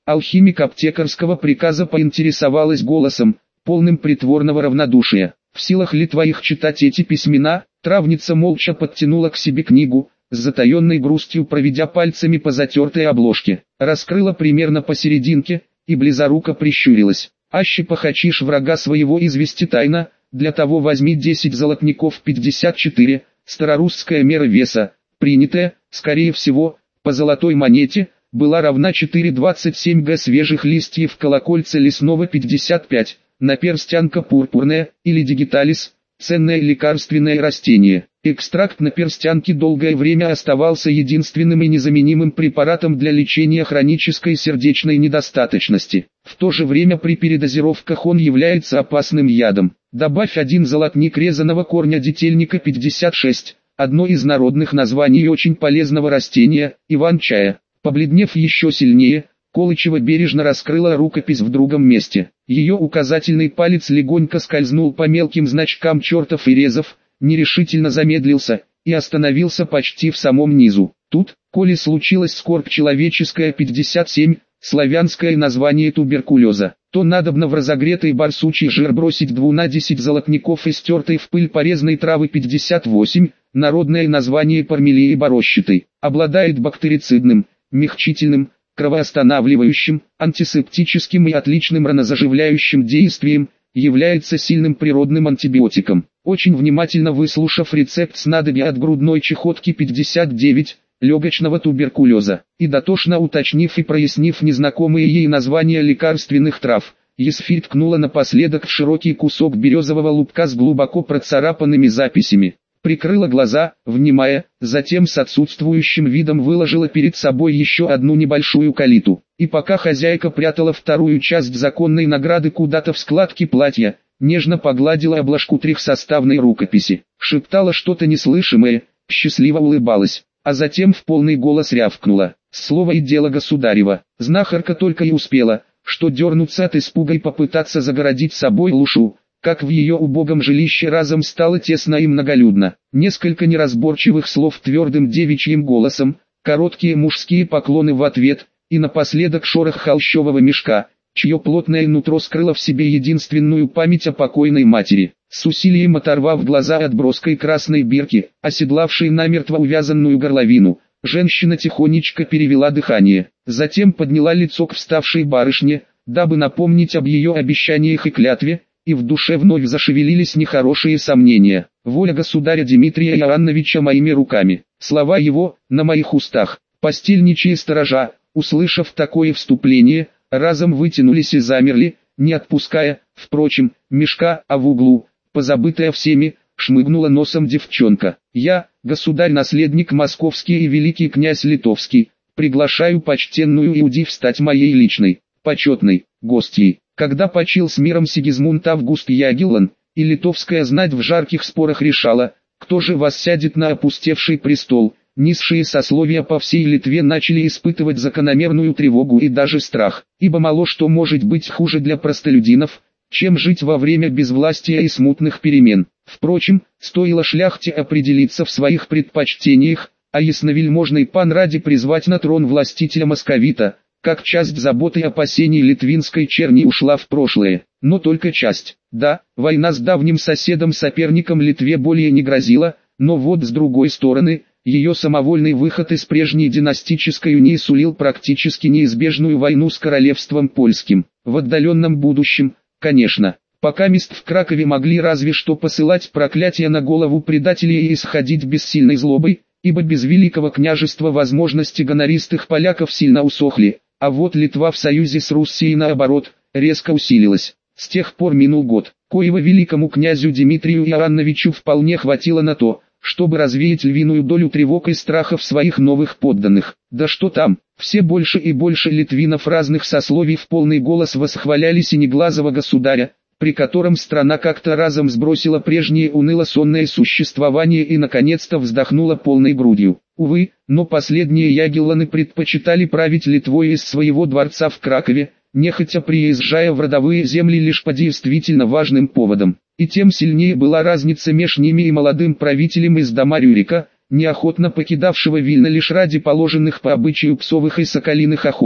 Алхимик аптекарского приказа поинтересовалась голосом, полным притворного равнодушия. «В силах ли твоих читать эти письмена?» Травница молча подтянула к себе книгу, с затаенной грустью проведя пальцами по затертой обложке, раскрыла примерно посерединке, и близоруко прищурилась. «Аще похочишь врага своего извести тайно, для того возьми десять золотников пятьдесят четыре, старорусская мера веса, принятая, скорее всего, по золотой монете, была равна четыре двадцать семь г свежих листьев колокольца лесного пятьдесят пять, наперстянка пурпурная, или дигиталис, ценное лекарственное растение. Экстракт наперстянки долгое время оставался единственным и незаменимым препаратом для лечения хронической сердечной недостаточности. В то же время при передозировках он является опасным ядом. Добавь один золотник резаного корня детельника пятьдесят шесть, одно из народных названий очень полезного растения, иван-чая. Побледнев еще сильнее, Колычева бережно раскрыла рукопись в другом месте. Ее указательный палец легонько скользнул по мелким значкам чертов и резов, нерешительно замедлился и остановился почти в самом низу. Тут, коли случилась скорбь человеческая пятьдесят семь, славянское название туберкулеза, то надобно в разогретый барсучий жир бросить двунадесять золотников и стертой в пыль порезной травы пятьдесят восемь, народное название пармелии борощатой, обладает бактерицидным, мягчительным, кровоостанавливающим, антисептическим и отличным ранозаживляющим действием, является сильным природным антибиотиком. Очень внимательно выслушав рецепт снадобья от грудной чехотки пятьдесят девять, легочного туберкулеза, и дотошно уточнив и прояснив незнакомые ей названия лекарственных трав, Есфирь ткнула напоследок в широкий кусок березового лубка с глубоко процарапанными записями. Прикрыла глаза, внимая, затем с отсутствующим видом выложила перед собой еще одну небольшую калиту. И пока хозяйка прятала вторую часть законной награды куда-то в складке платья, нежно погладила обложку трехсоставной рукописи, шептала что-то неслышимое, счастливо улыбалась, а затем в полный голос рявкнула: «Слово и дело государева». Знахарка только и успела, что дернуться от испуга и попытаться загородить собой лушу, как в ее убогом жилище разом стало тесно и многолюдно. Несколько неразборчивых слов твердым девичьим голосом, короткие мужские поклоны в ответ, и напоследок шорох холщового мешка, чье плотное нутро скрыло в себе единственную память о покойной матери. С усилием оторвав глаза от броской красной бирки, оседлавшей намертво увязанную горловину, женщина тихонечко перевела дыхание, затем подняла лицо к вставшей барышне, дабы напомнить об ее обещаниях и клятве, и в душе вновь зашевелились нехорошие сомнения. «Воля государя Дмитрия Иоанновича моими руками, слова его, на моих устах». Постельничьи сторожа, услышав такое вступление, разом вытянулись и замерли, не отпуская, впрочем, мешка, а в углу, позабытая всеми, шмыгнула носом девчонка. «Я, государь-наследник московский и великий князь литовский, приглашаю почтенную Иудив стать моей личной, почетной, гостьей». Когда почил с миром Сигизмунд Август Ягеллон, и литовская знать в жарких спорах решала, кто же воссядет на опустевший престол, низшие сословия по всей Литве начали испытывать закономерную тревогу и даже страх, ибо мало что может быть хуже для простолюдинов, чем жить во время безвластия и смутных перемен. Впрочем, стоило шляхте определиться в своих предпочтениях, а ясновельможный пан ради призвать на трон властителя московита, как часть забот и опасений литвинской черни ушла в прошлое, но только часть. Да, война с давним соседом-соперником Литве более не грозила, но вот с другой стороны, ее самовольный выход из прежней династической унии сулил практически неизбежную войну с королевством польским. В отдаленном будущем, конечно, пока мест в Кракове могли разве что посылать проклятия на голову предателей и исходить бессильной злобой, ибо без Великого княжества возможности гонористых поляков сильно усохли. А вот Литва в союзе с Руссией наоборот, резко усилилась. С тех пор минул год, коего великому князю Дмитрию Иоанновичу вполне хватило на то, чтобы развеять львиную долю тревог и страхов своих новых подданных. Да что там, все больше и больше литвинов разных сословий в полный голос восхваляли синеглазого государя, при котором страна как-то разом сбросила прежнее уныло-сонное существование и наконец-то вздохнула полной грудью. Увы, но последние Ягеллоны предпочитали править Литвой из своего дворца в Кракове, нехотя приезжая в родовые земли лишь по действительно важным поводам. И тем сильнее была разница меж ними и молодым правителем из дома Рюрика, неохотно покидавшего Вильно лишь ради положенных по обычаю псовых и соколиных охот,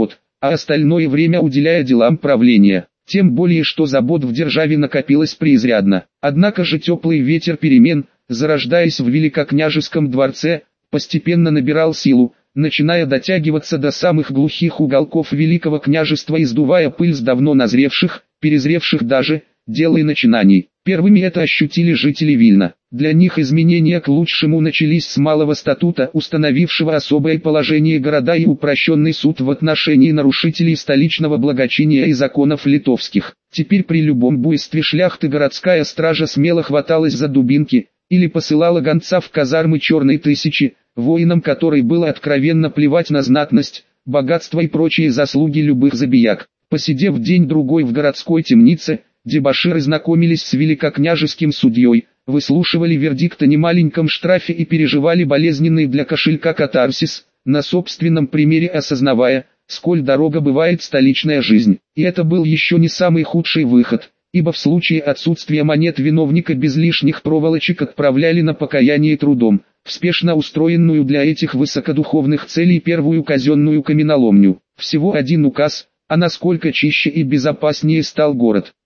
а остальное время уделяя делам правления. Тем более, что забот в державе накопилось преизрядно. Однако же теплый ветер перемен, зарождаясь в Великокняжеском дворце, постепенно набирал силу, начиная дотягиваться до самых глухих уголков Великого княжества и сдувая пыль с давно назревших, перезревших даже, дел и начинаний. Первыми это ощутили жители Вильна. Для них изменения к лучшему начались с малого статута, установившего особое положение города и упрощенный суд в отношении нарушителей столичного благочиния и законов литовских. Теперь при любом буйстве шляхты городская стража смело хваталась за дубинки, или посылала гонца в казармы Черной Тысячи, воинам которой было откровенно плевать на знатность, богатство и прочие заслуги любых забияк. Посидев день-другой в городской темнице, дебоширы знакомились с великокняжеским судьей, выслушивали вердикт о немаленьком штрафе и переживали болезненный для кошелька катарсис, на собственном примере осознавая, сколь дорога бывает столичная жизнь. И это был еще не самый худший выход, ибо в случае отсутствия монет виновника без лишних проволочек отправляли на покаяние трудом, в спешно устроенную для этих высокодуховных целей первую казенную каменоломню. Всего один указ, а насколько чище и безопаснее стал город.